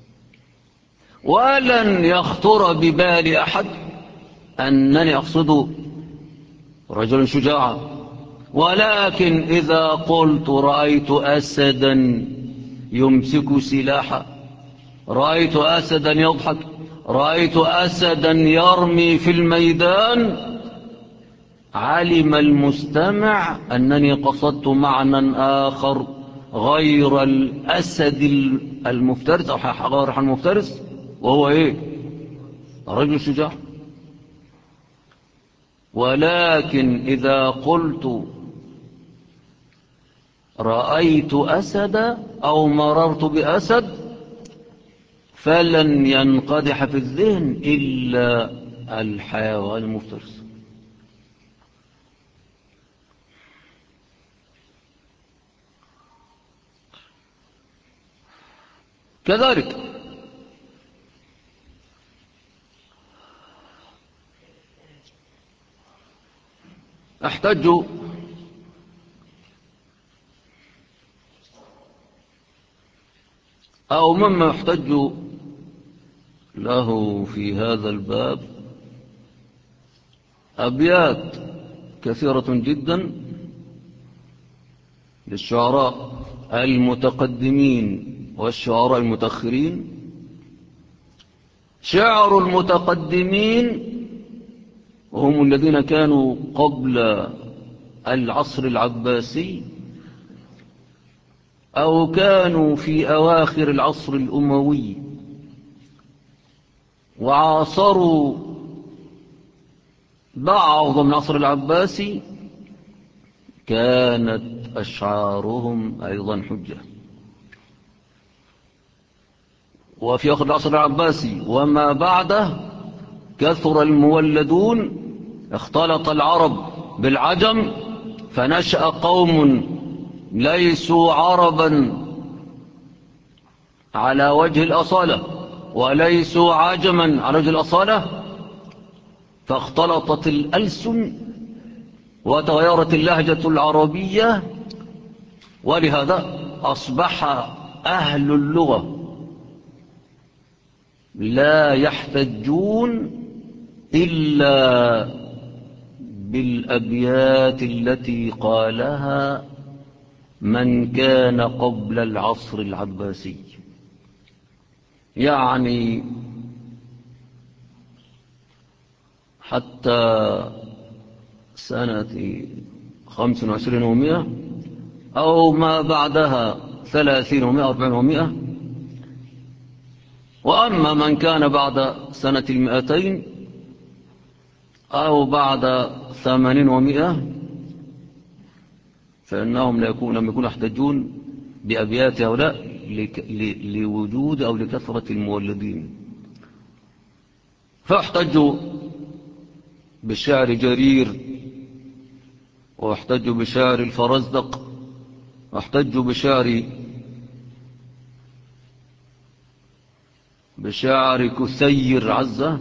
ولن يخطر ببال أحد أنني أقصد رجلا شجاعا. ولكن إذا قلت رأيت أسدا يمسك سلاحا، رأيت أسدا يضحك، رأيت أسدا يرمي في الميدان، علم المستمع أنني قصدت معنى آخر غير الأسد المفترس أو غير المفترس، وهو إيه؟ الرجل الشجاع. ولكن إذا قلت رأيت أسد أو مررت بأسد فلن ينقدح في الذهن إلا الحيوان المفترس. كذلك احتجوا أو مما يحتج له في هذا الباب أبيات كثيرة جدا للشعراء المتقدمين والشعراء المتأخرين. شعر المتقدمين هم الذين كانوا قبل العصر العباسي أو كانوا في أواخر العصر الأموي وعاصروا بعض من العصر العباسي، كانت أشعارهم أيضا حجة. وفي آخر العصر العباسي وما بعده كثر المولدون، اختلط العرب بالعجم، فنشأ قوم ليسوا عربا على وجه الأصالة وليسوا عجما على وجه الأصالة، فاختلطت الألسن وتغيرت اللهجة العربية، ولهذا أصبح أهل اللغة لا يحتجون إلا بالأبيات التي قالها من كان قبل العصر العباسي. يعني حتى سنة 25 و100 أو ما بعدها 30 و100 40 و100. وأما من كان بعد سنة 200 أو بعد 80 و100 فإنهم لم يكونوا يحتجون بأبيات هؤلاء لوجود أو لكثرة المولدين، فاحتجوا بشعر جرير، واحتجوا بشعر الفرزدق، واحتجوا بشعر كثير عزة،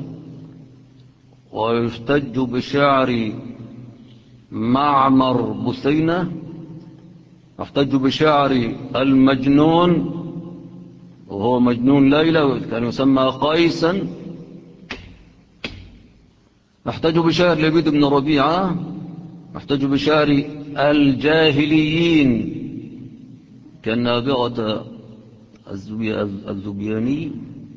ويحتج بشعر معمر بثينة، واحتج بشعر المجنون وهو مجنون ليلى كان يسمى قيسا، احتج بشعر لبيد بن ربيعة، احتج بشعر الجاهليين كالنابغة الزبياني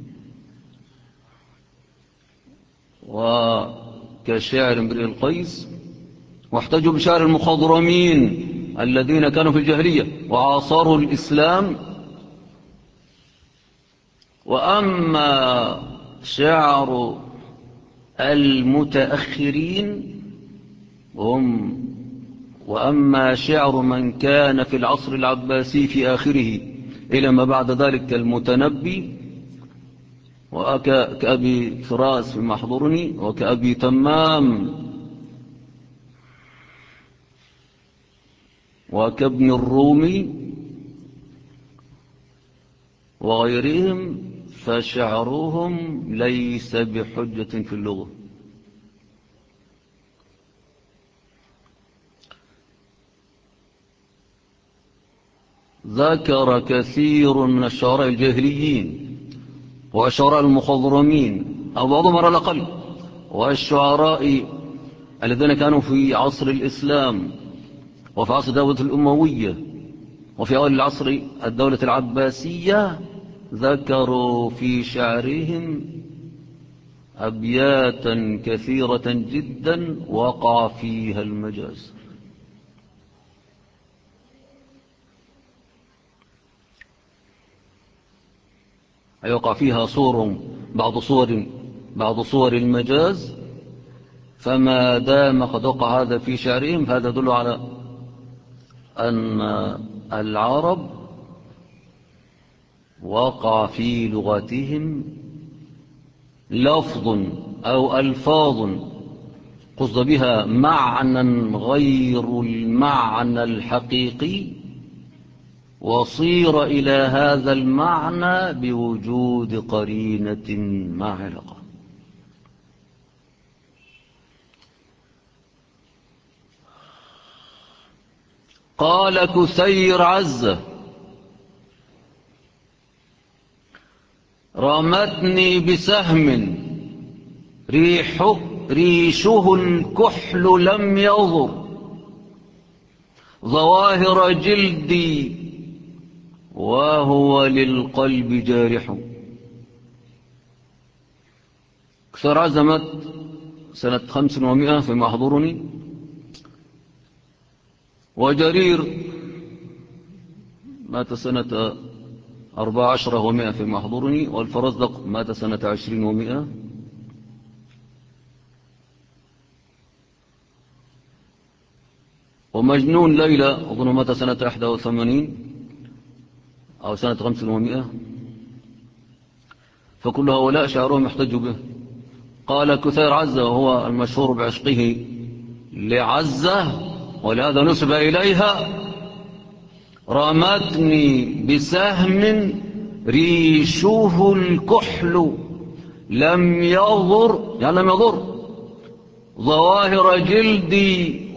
وكشعر امرئ القيس، واحتجوا بشعر المخضرمين الذين كانوا في الجاهلية وعاصروا الإسلام. وأما شعر المتأخرين وأما شعر من كان في العصر العباسي في آخره إلى ما بعد ذلك كالمتنبي وكأبي فراس في محضرني وكأبي تمام وكابن الرومي وغيرهم، فشعرهم ليس بحجة في اللغة. ذكر كثير من الشعراء الجاهليين والشعراء المخضرمين أو بعضهم على الأقل، والشعراء الذين كانوا في عصر الإسلام وفي عصر الدولة الأموية وفي أول العصر الدولة العباسية، ذكروا في شعرهم أبياتا كثيرة جدا وقع فيها المجاز. أي وقع فيها بعض صور المجاز، فما دام قد وقع هذا في شعرهم فهذا يدل على أن العرب وقع في لغتهم لفظ أو ألفاظ قصد بها معنى غير المعنى الحقيقي، وصير إلى هذا المعنى بوجود قرينة مع علاقة. قال كثير عزة: رمتني بسهم ريشه الكحل لم يضر ظواهر جلدي وهو للقلب جارح. كثير عزة مات سنة 500 فيما أحضرني، وجرير مات سنة 14 و100 فيما أحضرني، والفرزدق مات سنة 20 و100. ومجنون ليلى أظن مات سنة 81 أو سنة 500. فكل هؤلاء شعرهم يحتج به. قال كثير عزة وهو المشهور بعشقه لعزة ولهذا نسب إليها: رمتني بسهم ريشه الكحل لم يضر، يعني لم يضر ظواهر جلدي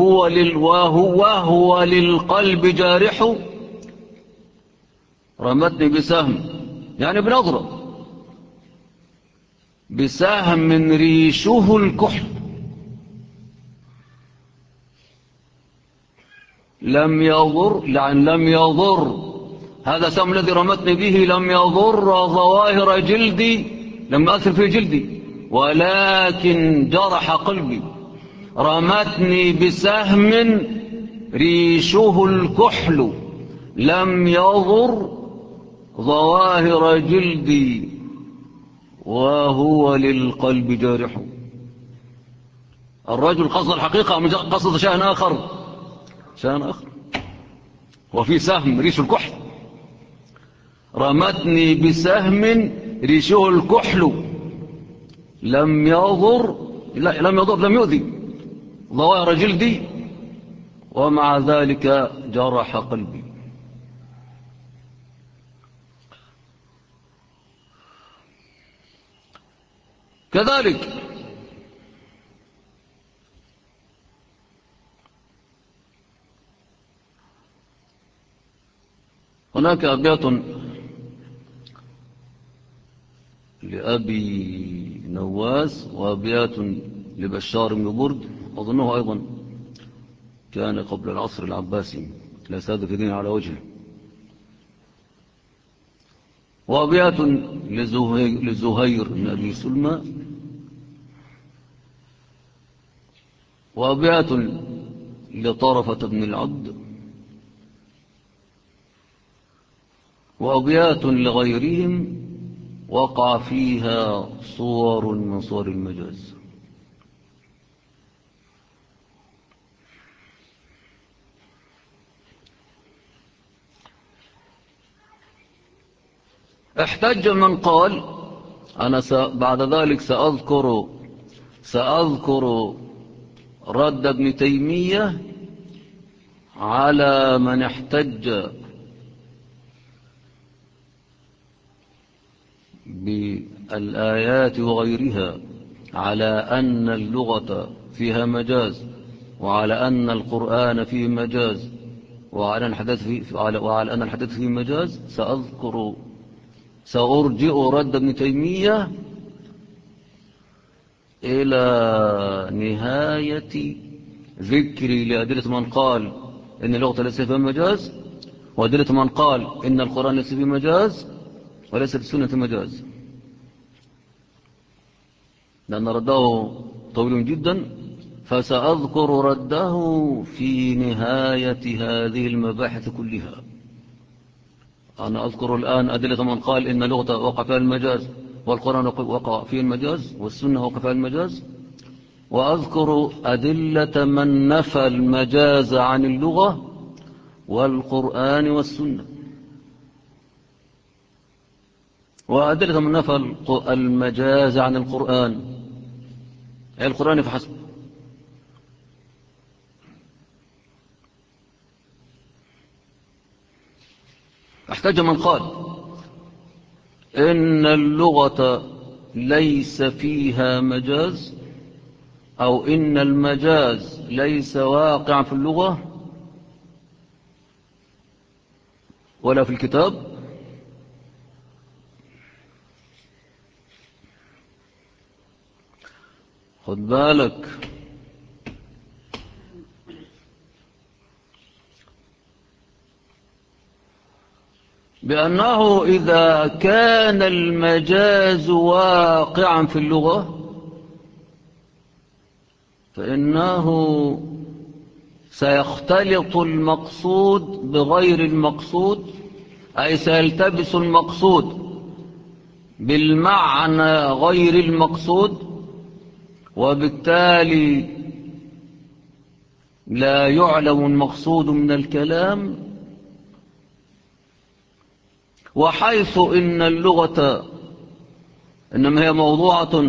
وهو للقلب جارح. رمتني بسهم يعني بنظرة، بسهم ريشه الكحل لم يضر، يعني لم يضر هذا السهم الذي رمتني به لم يضر ظواهر جلدي، لم يأثر في جلدي، ولكن جرح قلبي. رمتني بسهم ريشه الكحل لم يضر ظواهر جلدي وهو للقلب جارح. الرجل قصد الحقيقة أم قصد شيئا آخر؟ شيئا آخر. وفي سهم ريش الكحل. رمتني بسهم ريشه الكحل لم لم يؤذي ظواهر جلدي، ومع ذلك جرح قلبي. كذلك هناك أبيات لأبي نواس وأبيات لبشار بن برد، أظنه أيضا كان قبل العصر العباسي لا ساد في دين على وجهه، وأبيات لزهير بن أبي سلمى، وأبيات لطرفة بن العبد، وأبيات لغيرهم وقع فيها صور من صور المجاز. احتج من قال أنا بعد ذلك سأذكر رد ابن تيمية على من احتج بالآيات وغيرها على أن اللغة فيها مجاز، وعلى أن القرآن فيه مجاز، وعلى أن الحديث فيه مجاز. سأرجئ رد ابن تيمية إلى نهاية ذكري لأدلة من قال إن اللغة ليس فيها مجاز، وأدلة من قال إن القرآن ليس فيه مجاز وليس في السنة مجاز، لأن رده طويل جدا. فسأذكر رده في نهاية هذه المباحث كلها. أنا أذكر الآن أدلة من قال إن اللغة وقع فيها المجاز، والقرآن وقع فيه المجاز، والسنة وقع فيها المجاز، وأذكر أدلة من نفى المجاز عن اللغة والقرآن والسنة، وأدلة من نفى المجاز عن القرآن، أي القرآن فحسب. احتج من قال إن اللغة ليس فيها مجاز، أو إن المجاز ليس واقعا في اللغة، ولا في الكتاب. خد بالك، بأنه إذا كان المجاز واقعا في اللغة فإنه سيختلط المقصود بغير المقصود، أي سيلتبس المقصود بالمعنى غير المقصود، وبالتالي لا يعلم المقصود من الكلام. وحيث إن اللغة إنما هي موضوعة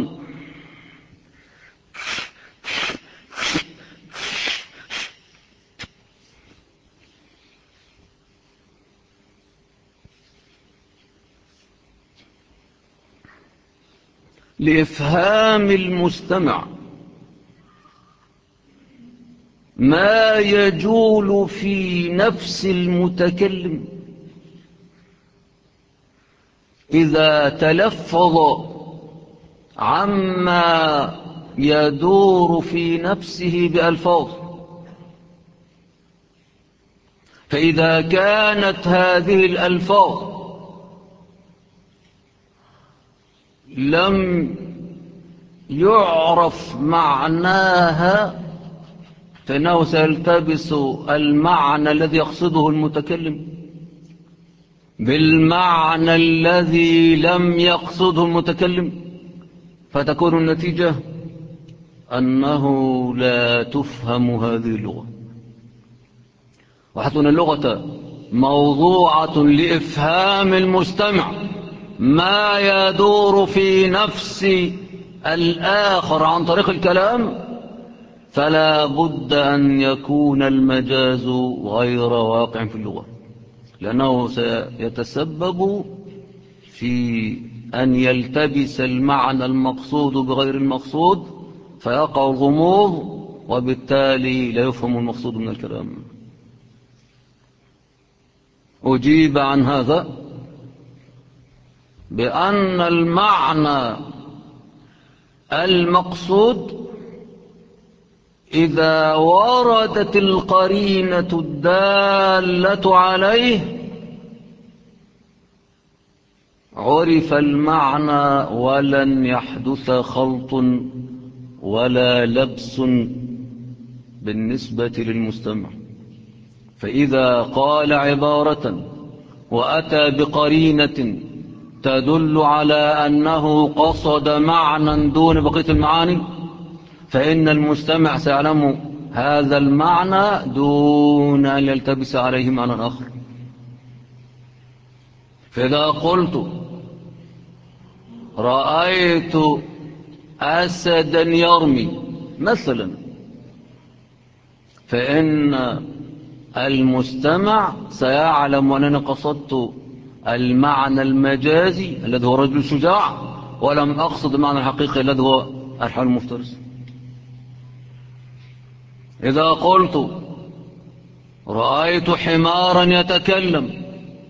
لإفهام المستمع ما يجول في نفس المتكلم إذا تلفظ عما يدور في نفسه بألفاظ. فإذا كانت هذه الألفاظ لم يعرف معناها فإنه سيلتبس المعنى الذي يقصده المتكلم بالمعنى الذي لم يقصده المتكلم، فتكون النتيجة أنه لا تفهم هذه اللغة. وحتى أن اللغة موضوعة لإفهام المستمع ما يدور في نفس الآخر عن طريق الكلام، فلا بد أن يكون المجاز غير واقع في اللغة، لأنه سيتسبب في أن يلتبس المعنى المقصود بغير المقصود فيقع الغموض، وبالتالي لا يفهم المقصود من الكلام. أجيب عن هذا بأن المعنى المقصود إذا وردت القرينة الدالة عليه عرف المعنى ولن يحدث خلط ولا لبس بالنسبة للمستمع. فإذا قال عبارة وأتى بقرينة تدل على أنه قصد معنى دون بقية المعاني فإن المستمع سيعلم هذا المعنى دون أن يلتبس عليه معنى آخر. فإذا قلت رأيت أسدا يرمي مثلا، فإن المستمع سيعلم أنني قصدت المعنى المجازي الذي هو رجل شجاع، ولم أقصد المعنى الحقيقي الذي هو الحال المفترس. إذا قلت رأيت حمارا يتكلم،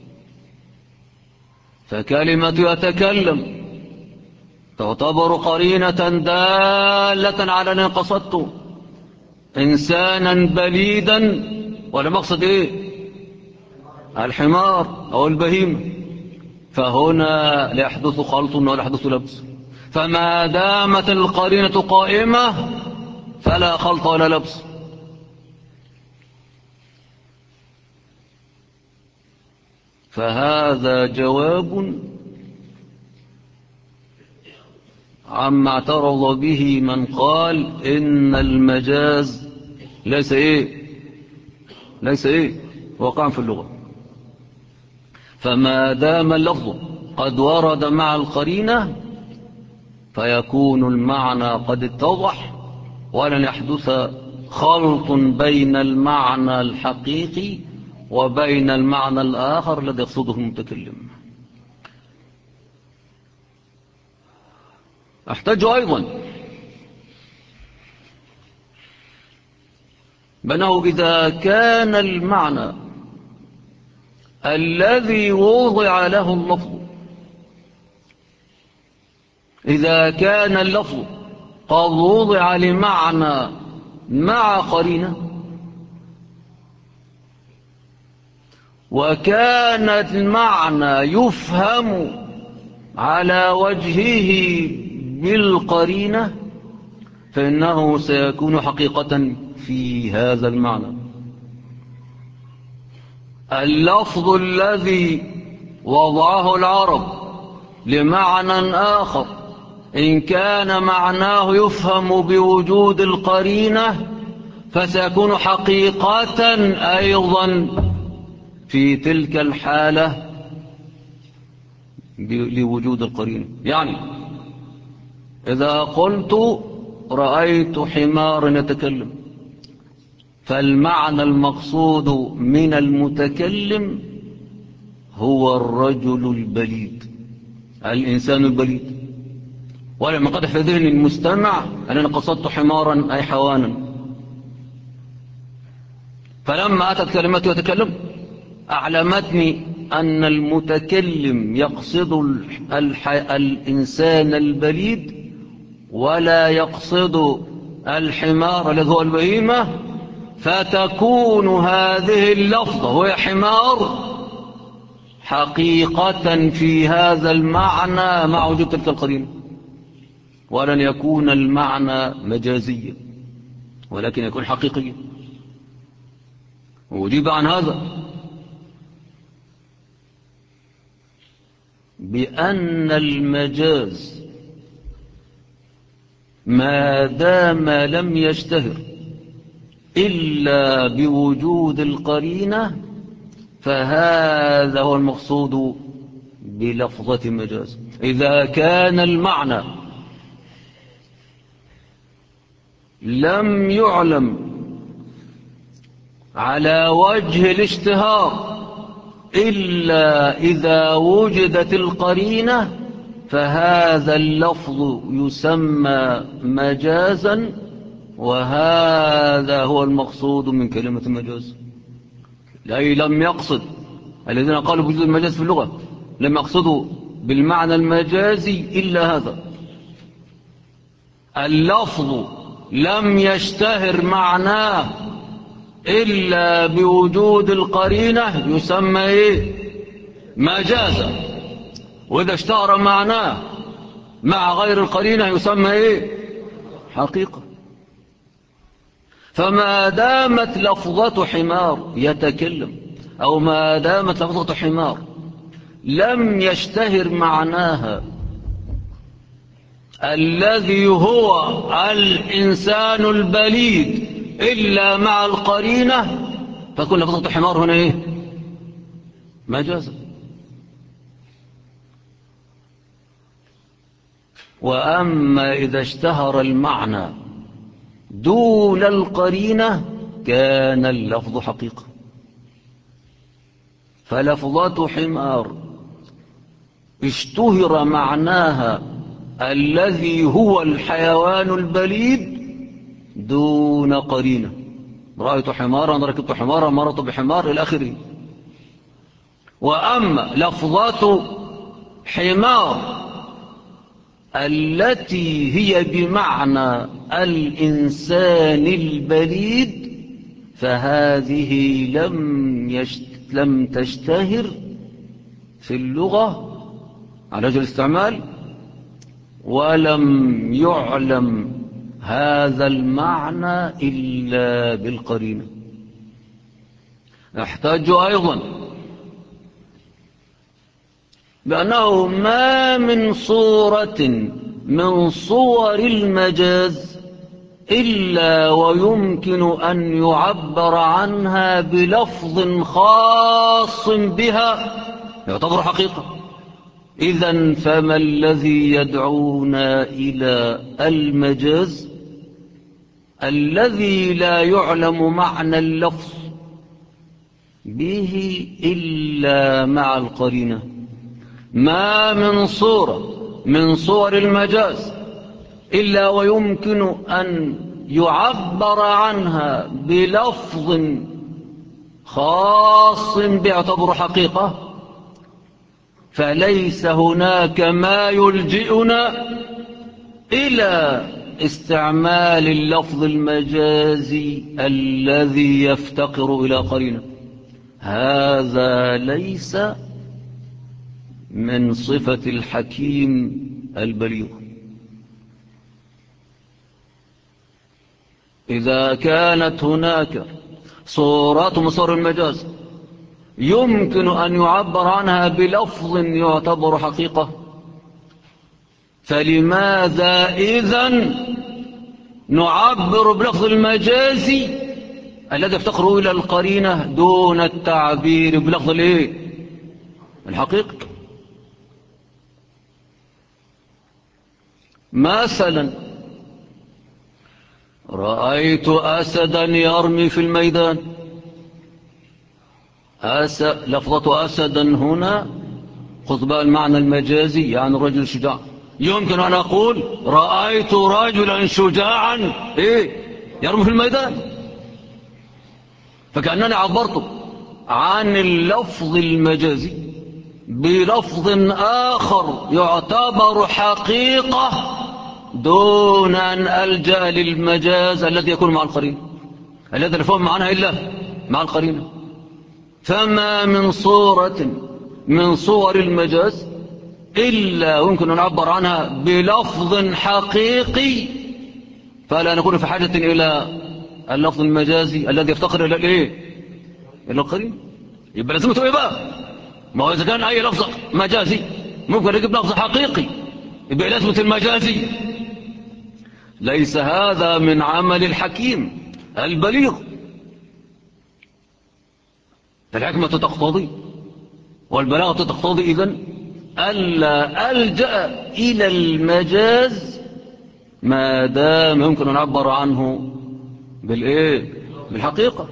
فكلمة يتكلم تعتبر قرينة دالة على أنني قصدت إنسانا بليدا، ولم أقصد إيه؟ الحمار أو البهيمة. فهنا لا يحدث خلط ولا يحدث لبس. فما دامت القرينة قائمة فلا خلط ولا لبس. فهذا جواب عما اعترض به من قال إن المجاز ليس إيه وقع في اللغة. فما دام اللفظ قد ورد مع القرينة فيكون المعنى قد اتضح، ولن يحدث خلط بين المعنى الحقيقي وبين المعنى الآخر الذي يقصده المتكلم. أحتاج أيضا بأنه إذا كان المعنى الذي وضع له اللفظ. إذا كان اللفظ قد وضع لمعنى مع قرينة، وكان المعنى يفهم على وجهه بالقرينة، فإنه سيكون حقيقة في هذا المعنى. اللفظ الذي وضعه العرب لمعنى آخر، إن كان معناه يفهم بوجود القرينة، فسيكون حقيقة أيضا في تلك الحالة لوجود القرينة. يعني إذا قلت رأيت حمار يتكلم، فالمعنى المقصود من المتكلم هو الرجل البليد، الإنسان البليد، ولما قد في ذهن المستمع أنني قصدت حمارا أي حيوانا. فلما أتت كلمته يتكلم أعلمتني أن المتكلم يقصد الإنسان البليد ولا يقصد الحمار الذي هو البهيمة، فتكون هذه اللفظة وهي حمار حقيقة في هذا المعنى مع وجود تلك القرينة، ولن يكون المعنى مجازيا ولكن يكون حقيقيا. وأجيب عن هذا بأن المجاز ما دام لم يشتهر إلا بوجود القرينة فهذا هو المقصود بلفظة مجاز. إذا كان المعنى لم يعلم على وجه الاشتهار إلا إذا وجدت القرينة فهذا اللفظ يسمى مجازا، وهذا هو المقصود من كلمة مجاز. أي لم يقصد الذين قالوا بوجود المجاز في اللغة لم يقصدوا بالمعنى المجازي إلا هذا. اللفظ لم يشتهر معناه إلا بوجود القرينة يسمى إيه؟ مجازا. وإذا اشتهر معناه مع غير القرينة يسمى إيه؟ حقيقة. فما دامت لفظة حمار يتكلم أو ما دامت لفظة حمار لم يشتهر معناها الذي هو الإنسان البليد إلا مع القرينة، فتكون لفظة حمار هنا إيه؟ مجازا. وأما إذا اشتهر المعنى دون القرينة كان اللفظ حقيقة. فلفظة حمار اشتهر معناها الذي هو الحيوان البليد دون قرينة. رأيت حمارا، ركبت حمارا، مررت بحمار إلى آخره. وأما لفظة حمار التي هي بمعنى الإنسان البليد فهذه لم تشتهر في اللغة على وجه الاستعمال، ولم يعلم هذا المعنى إلا بالقرينة. نحتاج أيضا بأنه ما من صورة من صور المجاز إلا ويمكن أن يعبر عنها بلفظ خاص بها يعتبر حقيقة. إذن فما الذي يدعونا إلى المجاز الذي لا يعلم معنى اللفظ به إلا مع القرينة؟ ما من صورة من صور المجاز إلا ويمكن أن يعبر عنها بلفظ خاص بيعتبر حقيقة، فليس هناك ما يلجئنا إلى استعمال اللفظ المجازي الذي يفتقر إلى قرينة. هذا ليس من صفة الحكيم البليغ. إذا كانت هناك صورات من صور المجاز يمكن أن يعبر عنها بلفظ يعتبر حقيقة، فلماذا إذن نعبر بلفظ المجازي الذي يفتقر إلى القرينة دون التعبير بلفظ الحقيقة؟ مثلا رأيت أسدا يرمي في الميدان. لفظة أسدا هنا خذ بقى المعنى المجازي، يعني الرجل الشجاع. يمكن أن أقول رأيت رجلا شجاعا يرمي في الميدان، فكأنني عبرت عن اللفظ المجازي بلفظ آخر يعتبر حقيقة دون أن ألجأ للمجاز الذي يكون مع القرينة، الذي لا يفهم معناها إلا مع القرينة. فما من صورة من صور المجاز إلا يمكن أن نعبر عنها بلفظ حقيقي، فلا نكون في حاجة إلى اللفظ المجازي الذي يفتقر إلى إلى القرينة. يبقى لازمته بقى؟ ما هو إذا كان أي لفظ مجازي ممكن يجيب لفظ حقيقي، يبقى لازمة المجازي. ليس هذا من عمل الحكيم البليغ. الحكمة تقتضي والبلاغة تقتضي إذن ألا ألجأ إلى المجاز ما دام يمكن أن نعبر عنه بالحقيقة.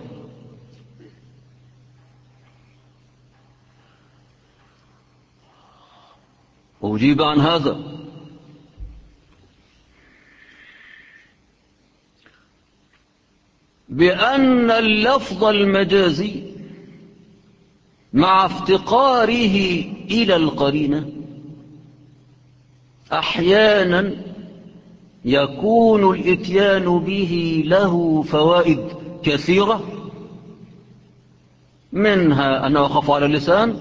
أجيب عن هذا بأن اللفظ المجازي مع افتقاره إلى القرينة أحيانا يكون الإتيان به له فوائد كثيرة، منها أنه يخف على اللسان،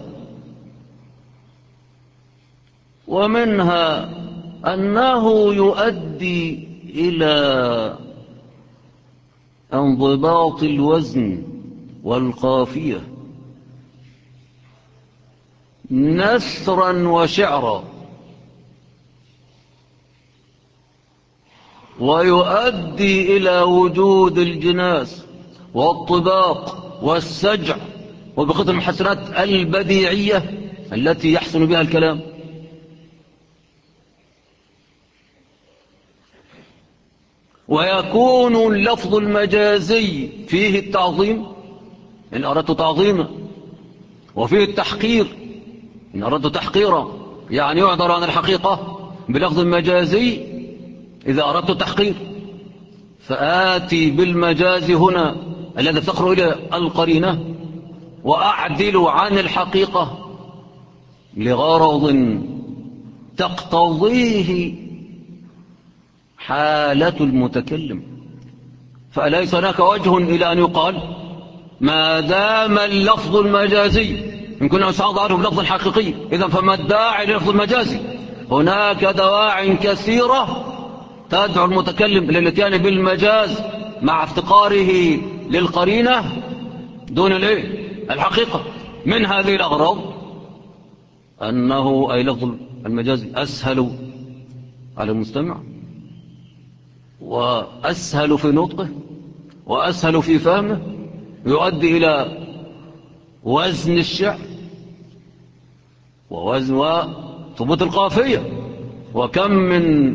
ومنها أنه يؤدي إلى انضباط الوزن والقافية نثرا وشعرا، ويؤدي إلى وجود الجناس والطباق والسجع وبقية المحسنات البديعية التي يحسن بها الكلام. ويكون اللفظ المجازي فيه التعظيم إن أردت تعظيما، وفيه التحقير إن أردت تحقيرا، يعني يعذر عن الحقيقة بلفظ مجازي إذا أردت التحقير، فآتي بالمجاز هنا الذي يفتقر إلى القرينة وأعدل عن الحقيقة لغرض تقتضيه حالة المتكلم. فليس هناك وجه إلى أن يقال ما دام اللفظ المجازي يمكن أن يستعاض عنه بلفظ حقيقي، إذا فما الداعي للفظ المجازي؟ هناك دواع كثيرة تدعو المتكلم للاتيان بالمجاز مع افتقاره للقرينة دون الحقيقة. من هذه الأغراض أنه أي لفظ المجازي أسهل على المستمع، وأسهل في نطقه، وأسهل في فهمه، يؤدي إلى وزن الشعر ووزن وثبوت القافية. وكم من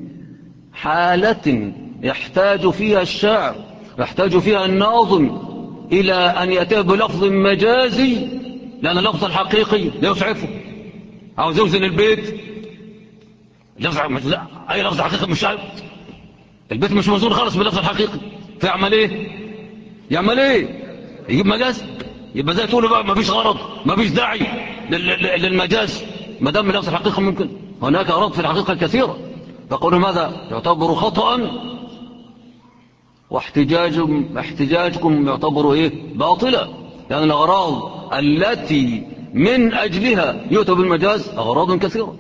حالة يحتاج فيها الشاعر، يحتاج فيها الناظم إلى أن يأتي بلفظ مجازي لأن اللفظ الحقيقي لا يسعفه، عاوز يوزن البيت أي لفظ حقيقي مش عارف، البيت مش موزون خالص باللفظ الحقيقي، فيعمل يعمل يجيب مجاز. يبقى زي تقولوا بقى ما فيش غرض، ما فيش داعي للمجاز ما دام لفظ الحقيقة ممكن. هناك أغراض في الحقيقة كثيرة، فقولوا ماذا يعتبر خطأ، واحتجاجكم يعتبر إيه؟ باطلا. يعني الأغراض التي من أجلها يؤتى بالمجاز أغراض كثيرة.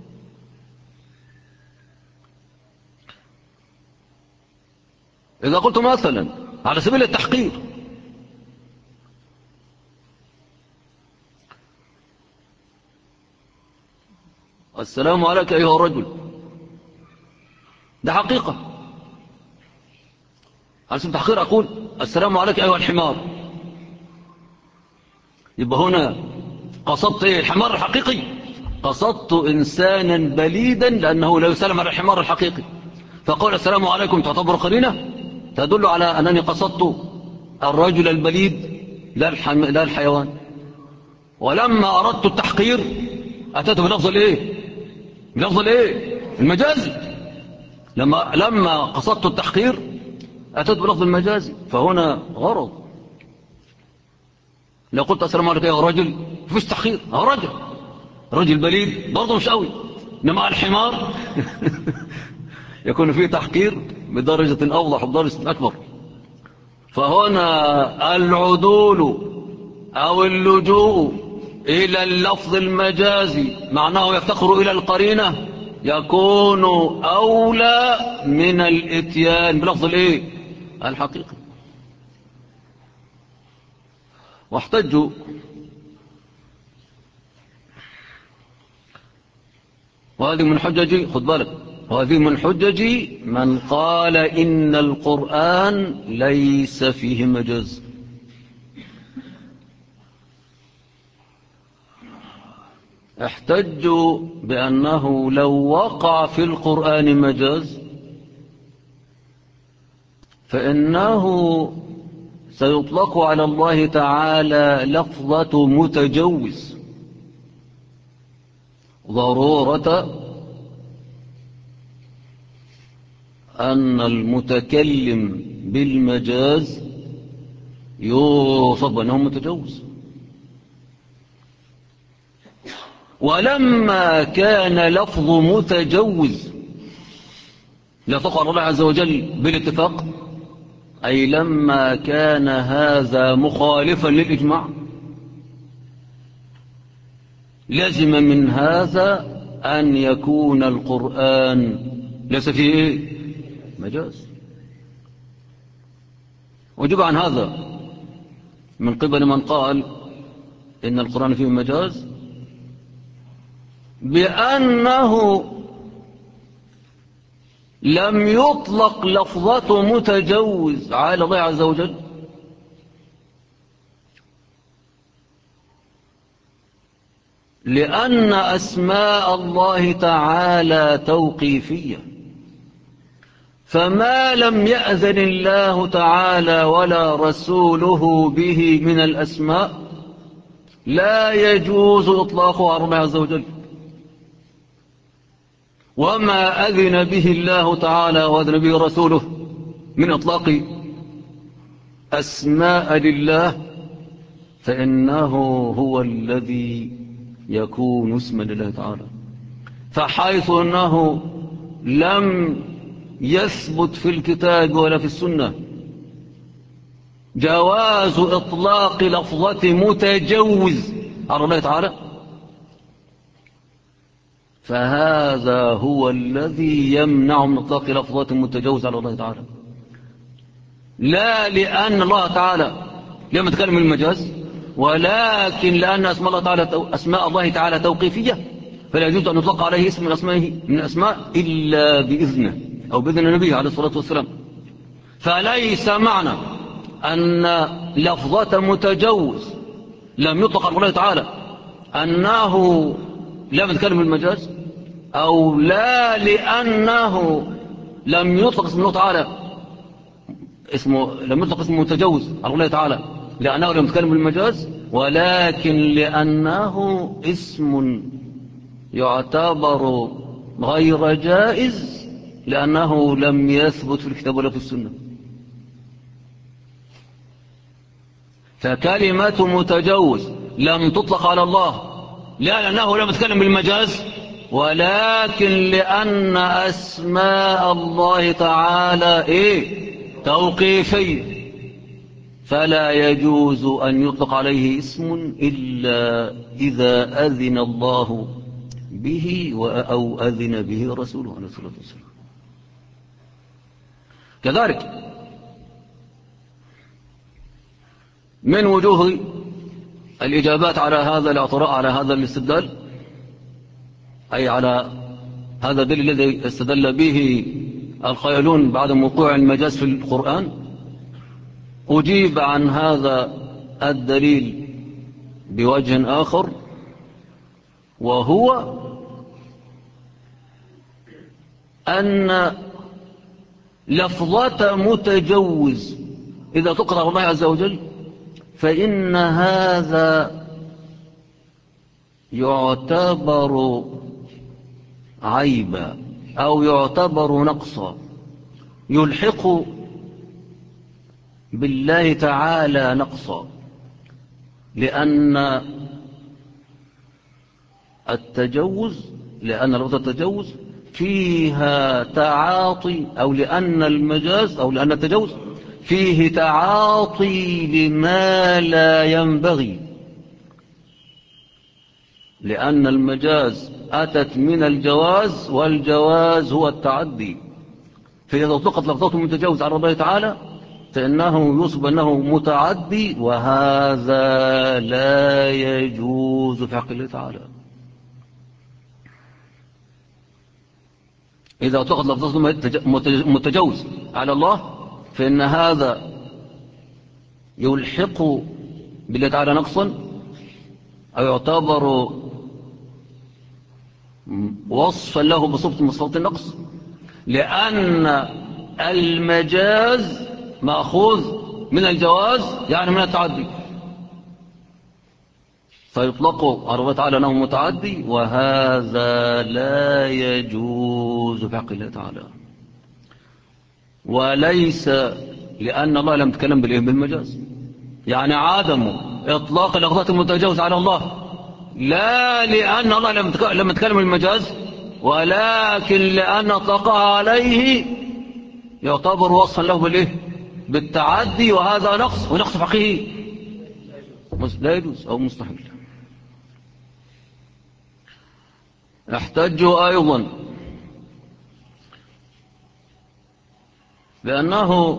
إذا قلت مثلا على سبيل التحقير السلام عليك أيها الرجل، ده حقيقة. على سبيل التحقير أقول السلام عليك أيها الحمار، يبقى هنا قصدت إيه؟ الحمار الحقيقي. قصدت إنسانا بليدا لأنه لا يسلم على الحمار الحقيقي، فقول السلام عليكم تعتبر قرينة تدل على أنني قصدت الرجل البليد لا الحيوان. ولما أردت التحقير أتيت بلفظ الإيه؟ بلفظ الإيه؟ المجازي. لما قصدت التحقير أتيت بلفظ المجازي، فهنا غرض. لو قلت السلام عليكم يا رجل فيش تحقير، هو رجل بليد برضه مش قوي، إنما الحمار يكون فيه تحقير بدرجة أوضح وبدرجة أكبر. فهنا العدول أو اللجوء إلى اللفظ المجازي معناه يفتقر إلى القرينة يكون أولى من الإتيان بلفظ الإيه؟ الحقيقي. واحتجوا وهذه من حججي، خذ بالك، وهذه من حججي من قال إن القرآن ليس فيه مجاز. احتجوا بأنه لو وقع في القرآن مجاز فإنه سيطلق على الله تعالى لفظة متجوز، ضرورة أن المتكلم بالمجاز يوصف أنه متجوز. ولما كان لفظ متجوز يطلق على الله عز وجل بالاتفاق، أي لما كان هذا مخالفا للإجماع، لازم من هذا أن يكون القرآن ليس فيه مجاز. وجب عن هذا من قبل من قال إن القرآن فيه مجاز بأنه لم يطلق لفظة متجوز على الله عز وجل، لأن أسماء الله تعالى توقيفية، فما لم يأذن الله تعالى ولا رسوله به من الأسماء لا يجوز إطلاقه على الله عز وجل. وما أذن به الله تعالى وأذن به رسوله من إطلاق أسماء لله فإنه هو الذي يكون اسما لله تعالى. فحيث أنه لم يثبت في الكتاب ولا في السنة جواز إطلاق لفظة متجوز على الله تعالى، فهذا هو الذي يمنع من إطلاق لفظة متجوز على الله تعالى، لا لأن الله تعالى لم يتكلم المجاز، ولكن لأن أسماء الله تعالى توقيفية، فلا يجوز أن يطلق عليه اسم من أسماء إلا بإذنه أو بإذن النبي عليه الصلاة والسلام. فليس معنى أن لفظة متجوز لم يطلق على الله تعالى أنه لم يتكلم المجاز، أو لا لأنه لم يطلق اسم الله تعالى لم يطلق اسم متجوز على الله تعالى لأنه لم يتكلم المجاز، ولكن لأنه اسم يعتبر غير جائز لأنه لم يثبت في الكتاب ولا في السنة. فكلمة متجوز لم تطلق على الله لا لأنه لم يتكلم بالمجاز، ولكن لأن أسماء الله تعالى توقيفية، فلا يجوز أن يطلق عليه اسم إلا إذا أذن الله به أو أذن به رسوله عليه الصلاة والسلام. كذلك من وجوه الإجابات على هذا الاعتراء على هذا الاستدلال، أي على هذا الدليل الذي استدل به القائلون بعدم وقوع المجاز في القرآن، أجيب عن هذا الدليل بوجه آخر، وهو أن لفظة متجوز إذا تقرأ الله عز وجل فإن هذا يعتبر عيبا أو يعتبر نقصا، يلحق بالله تعالى نقصا، لأن لفظ التجوز فيها تعاطي، أو لأن المجاز أو لأن التجوز فيه تعاطي لما لا ينبغي، لأن المجاز أتت من الجواز، والجواز هو التعدي. فإذا أطلقت لفظة متجوز على الله تعالى فإنه يصب أنه متعدي، وهذا لا يجوز في حق الله تعالى. إذا أطلقت لفظة متجوز على الله فإن هذا يلحق بالله تعالى نقصا، أو يعتبر وصفا له بصفة من صفات النقص، لأن المجاز مأخوذ من الجواز يعني من التعدي، فيطلق على الله تعالى أنه متعدي، وهذا لا يجوز في حق الله تعالى. وليس لأن الله لم يتكلم بالمجاز، يعني عدم إطلاق لفظة المتجاوز على الله لا لأن الله لم يتكلم بالمجاز، ولكن لأن إطلاقها عليه يعتبر وصفا له بالتعدي، وهذا نقص، ونقص فقهي لا يجوز أو مستحيل. احتجوا أيضا بأنه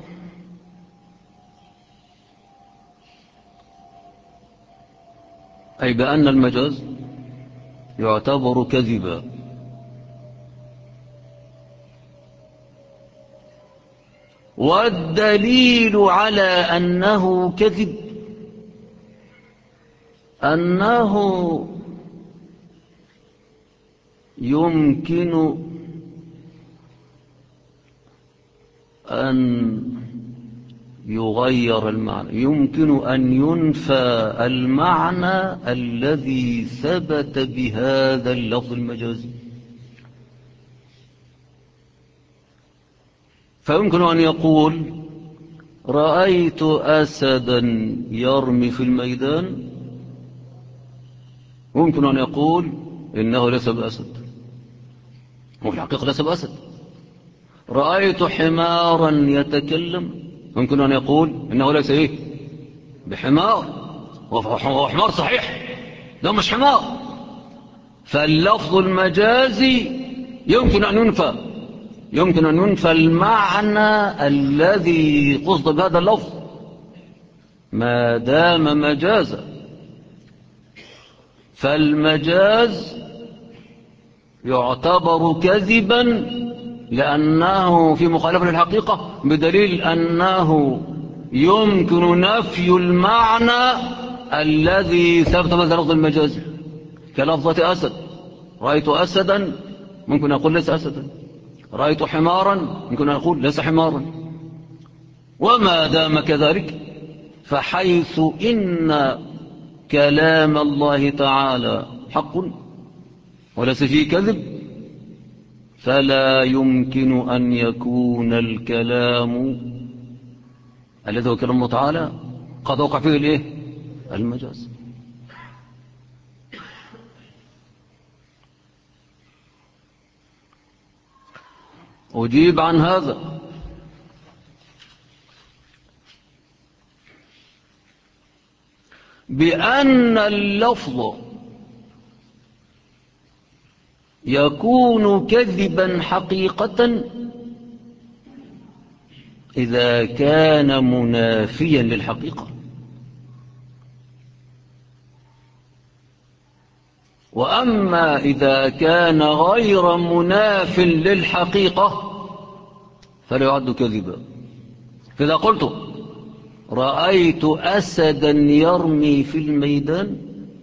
أي بأن المجاز يعتبر كذبا، والدليل على أنه كذب أنه يمكن أن يغير المعنى، يمكن أن ينفى المعنى الذي ثبت بهذا اللفظ المجازي. فيمكن أن يقول رأيت أسدا يرمي في الميدان، ممكن أن يقول إنه ليس بأسد، وفي الحقيقة ليس بأسد. رأيت حمارا يتكلم، ممكن أن يقول إنه ليس بحمار، وهو حمار صحيح، ده مش حمار. فاللفظ المجازي يمكن أن ينفى المعنى الذي قصد بهذا اللفظ ما دام مجازا. فالمجاز يعتبر كذبا لأنه في مخالفة للحقيقة، بدليل أنه يمكن نفي المعنى الذي ثبت بهذا اللفظ المجازي، كلفظة أسد. رأيت أسدا، ممكن أقول ليس أسدا. رأيت حمارا، ممكن أقول ليس حمارا. وما دام كذلك فحيث إن كلام الله تعالى حق وليس فيه كذب، فلا يمكن أن يكون الكلام الذي هو كلام الله تعالى قد وقع فيه الايه المجاز. أجيب عن هذا بأن اللفظ يكون كذبا حقيقة إذا كان منافيا للحقيقة، وأما إذا كان غير مناف للحقيقة فلا يعد كذبا. فإذا قلت رأيت أسدا يرمي في الميدان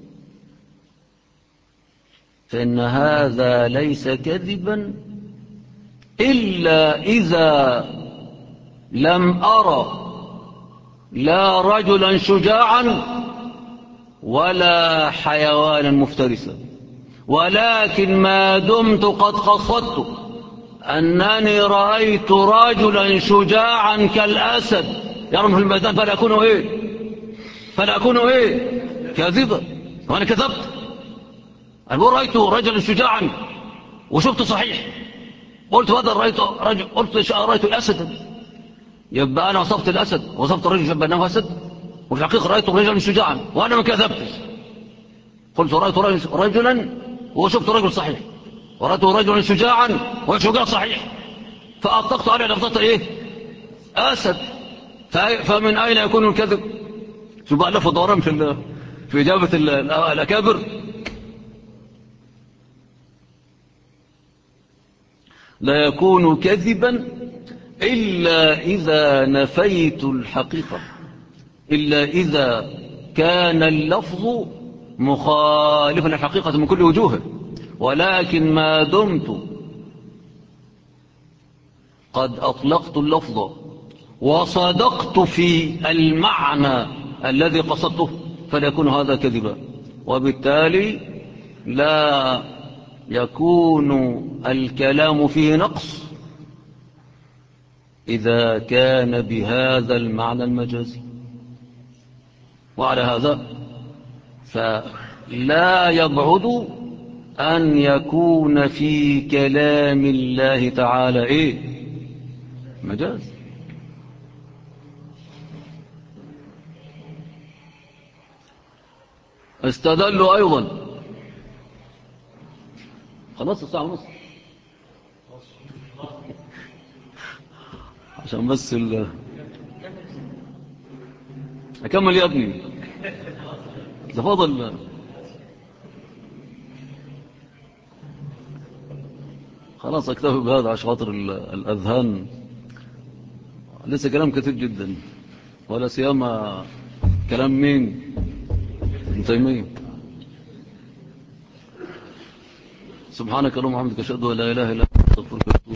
فإن هذا ليس كذبا إلا إذا لم أرى لا رجلا شجاعا ولا حيوانا مفترسا، ولكن ما دمت قد قصدت أنني رأيت رجلا شجاعا كالأسد يرمي في الميدان فلا أكون كاذبا. وأنا كذبت، أنا رأيت رجلا شجاعا وشفت صحيح، قلت هذا رأيت أسدا، يبقى أنا وصفت الأسد وصفت الرجل شبه أنه أسد، وفي الحقيقة رأيت رجلا شجاعا وأنا ما كذبتش. قلت رأيت رجلا وشفت رجل صحيح، ورأيت رجلا شجاعا وشجاع صحيح، فأطلقت عليه لفظة أسد. فمن أين يكون الكذب؟ شو بقى لفظ دوران في إجابة الأكابر. لا يكون كذبا إلا إذا نفيت الحقيقة، إلا إذا كان اللفظ مخالفا للحقيقة من كل وجوهه، ولكن ما دمت قد أطلقت اللفظ وصدقت في المعنى الذي قصدته فلا يكون هذا كذبا، وبالتالي لا يكون الكلام فيه نقص إذا كان بهذا المعنى المجازي. وعلى هذا فلا يبعد أن يكون في كلام الله تعالى مجاز. استدلوا أيضا، خلاص الساعة ونص عشان بس أكمل يا ابني، ده فاضل. خلاص أكتفي بهذا عشان خاطر الأذهان، لسه كلام كثير جدا، ولا سيما كلام مين؟ ابن تيمية. سبحانك اللهم وبحمدك أشهد أن لا إله إلا أنت أستغفرك وأتوب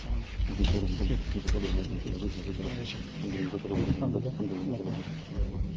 إليك.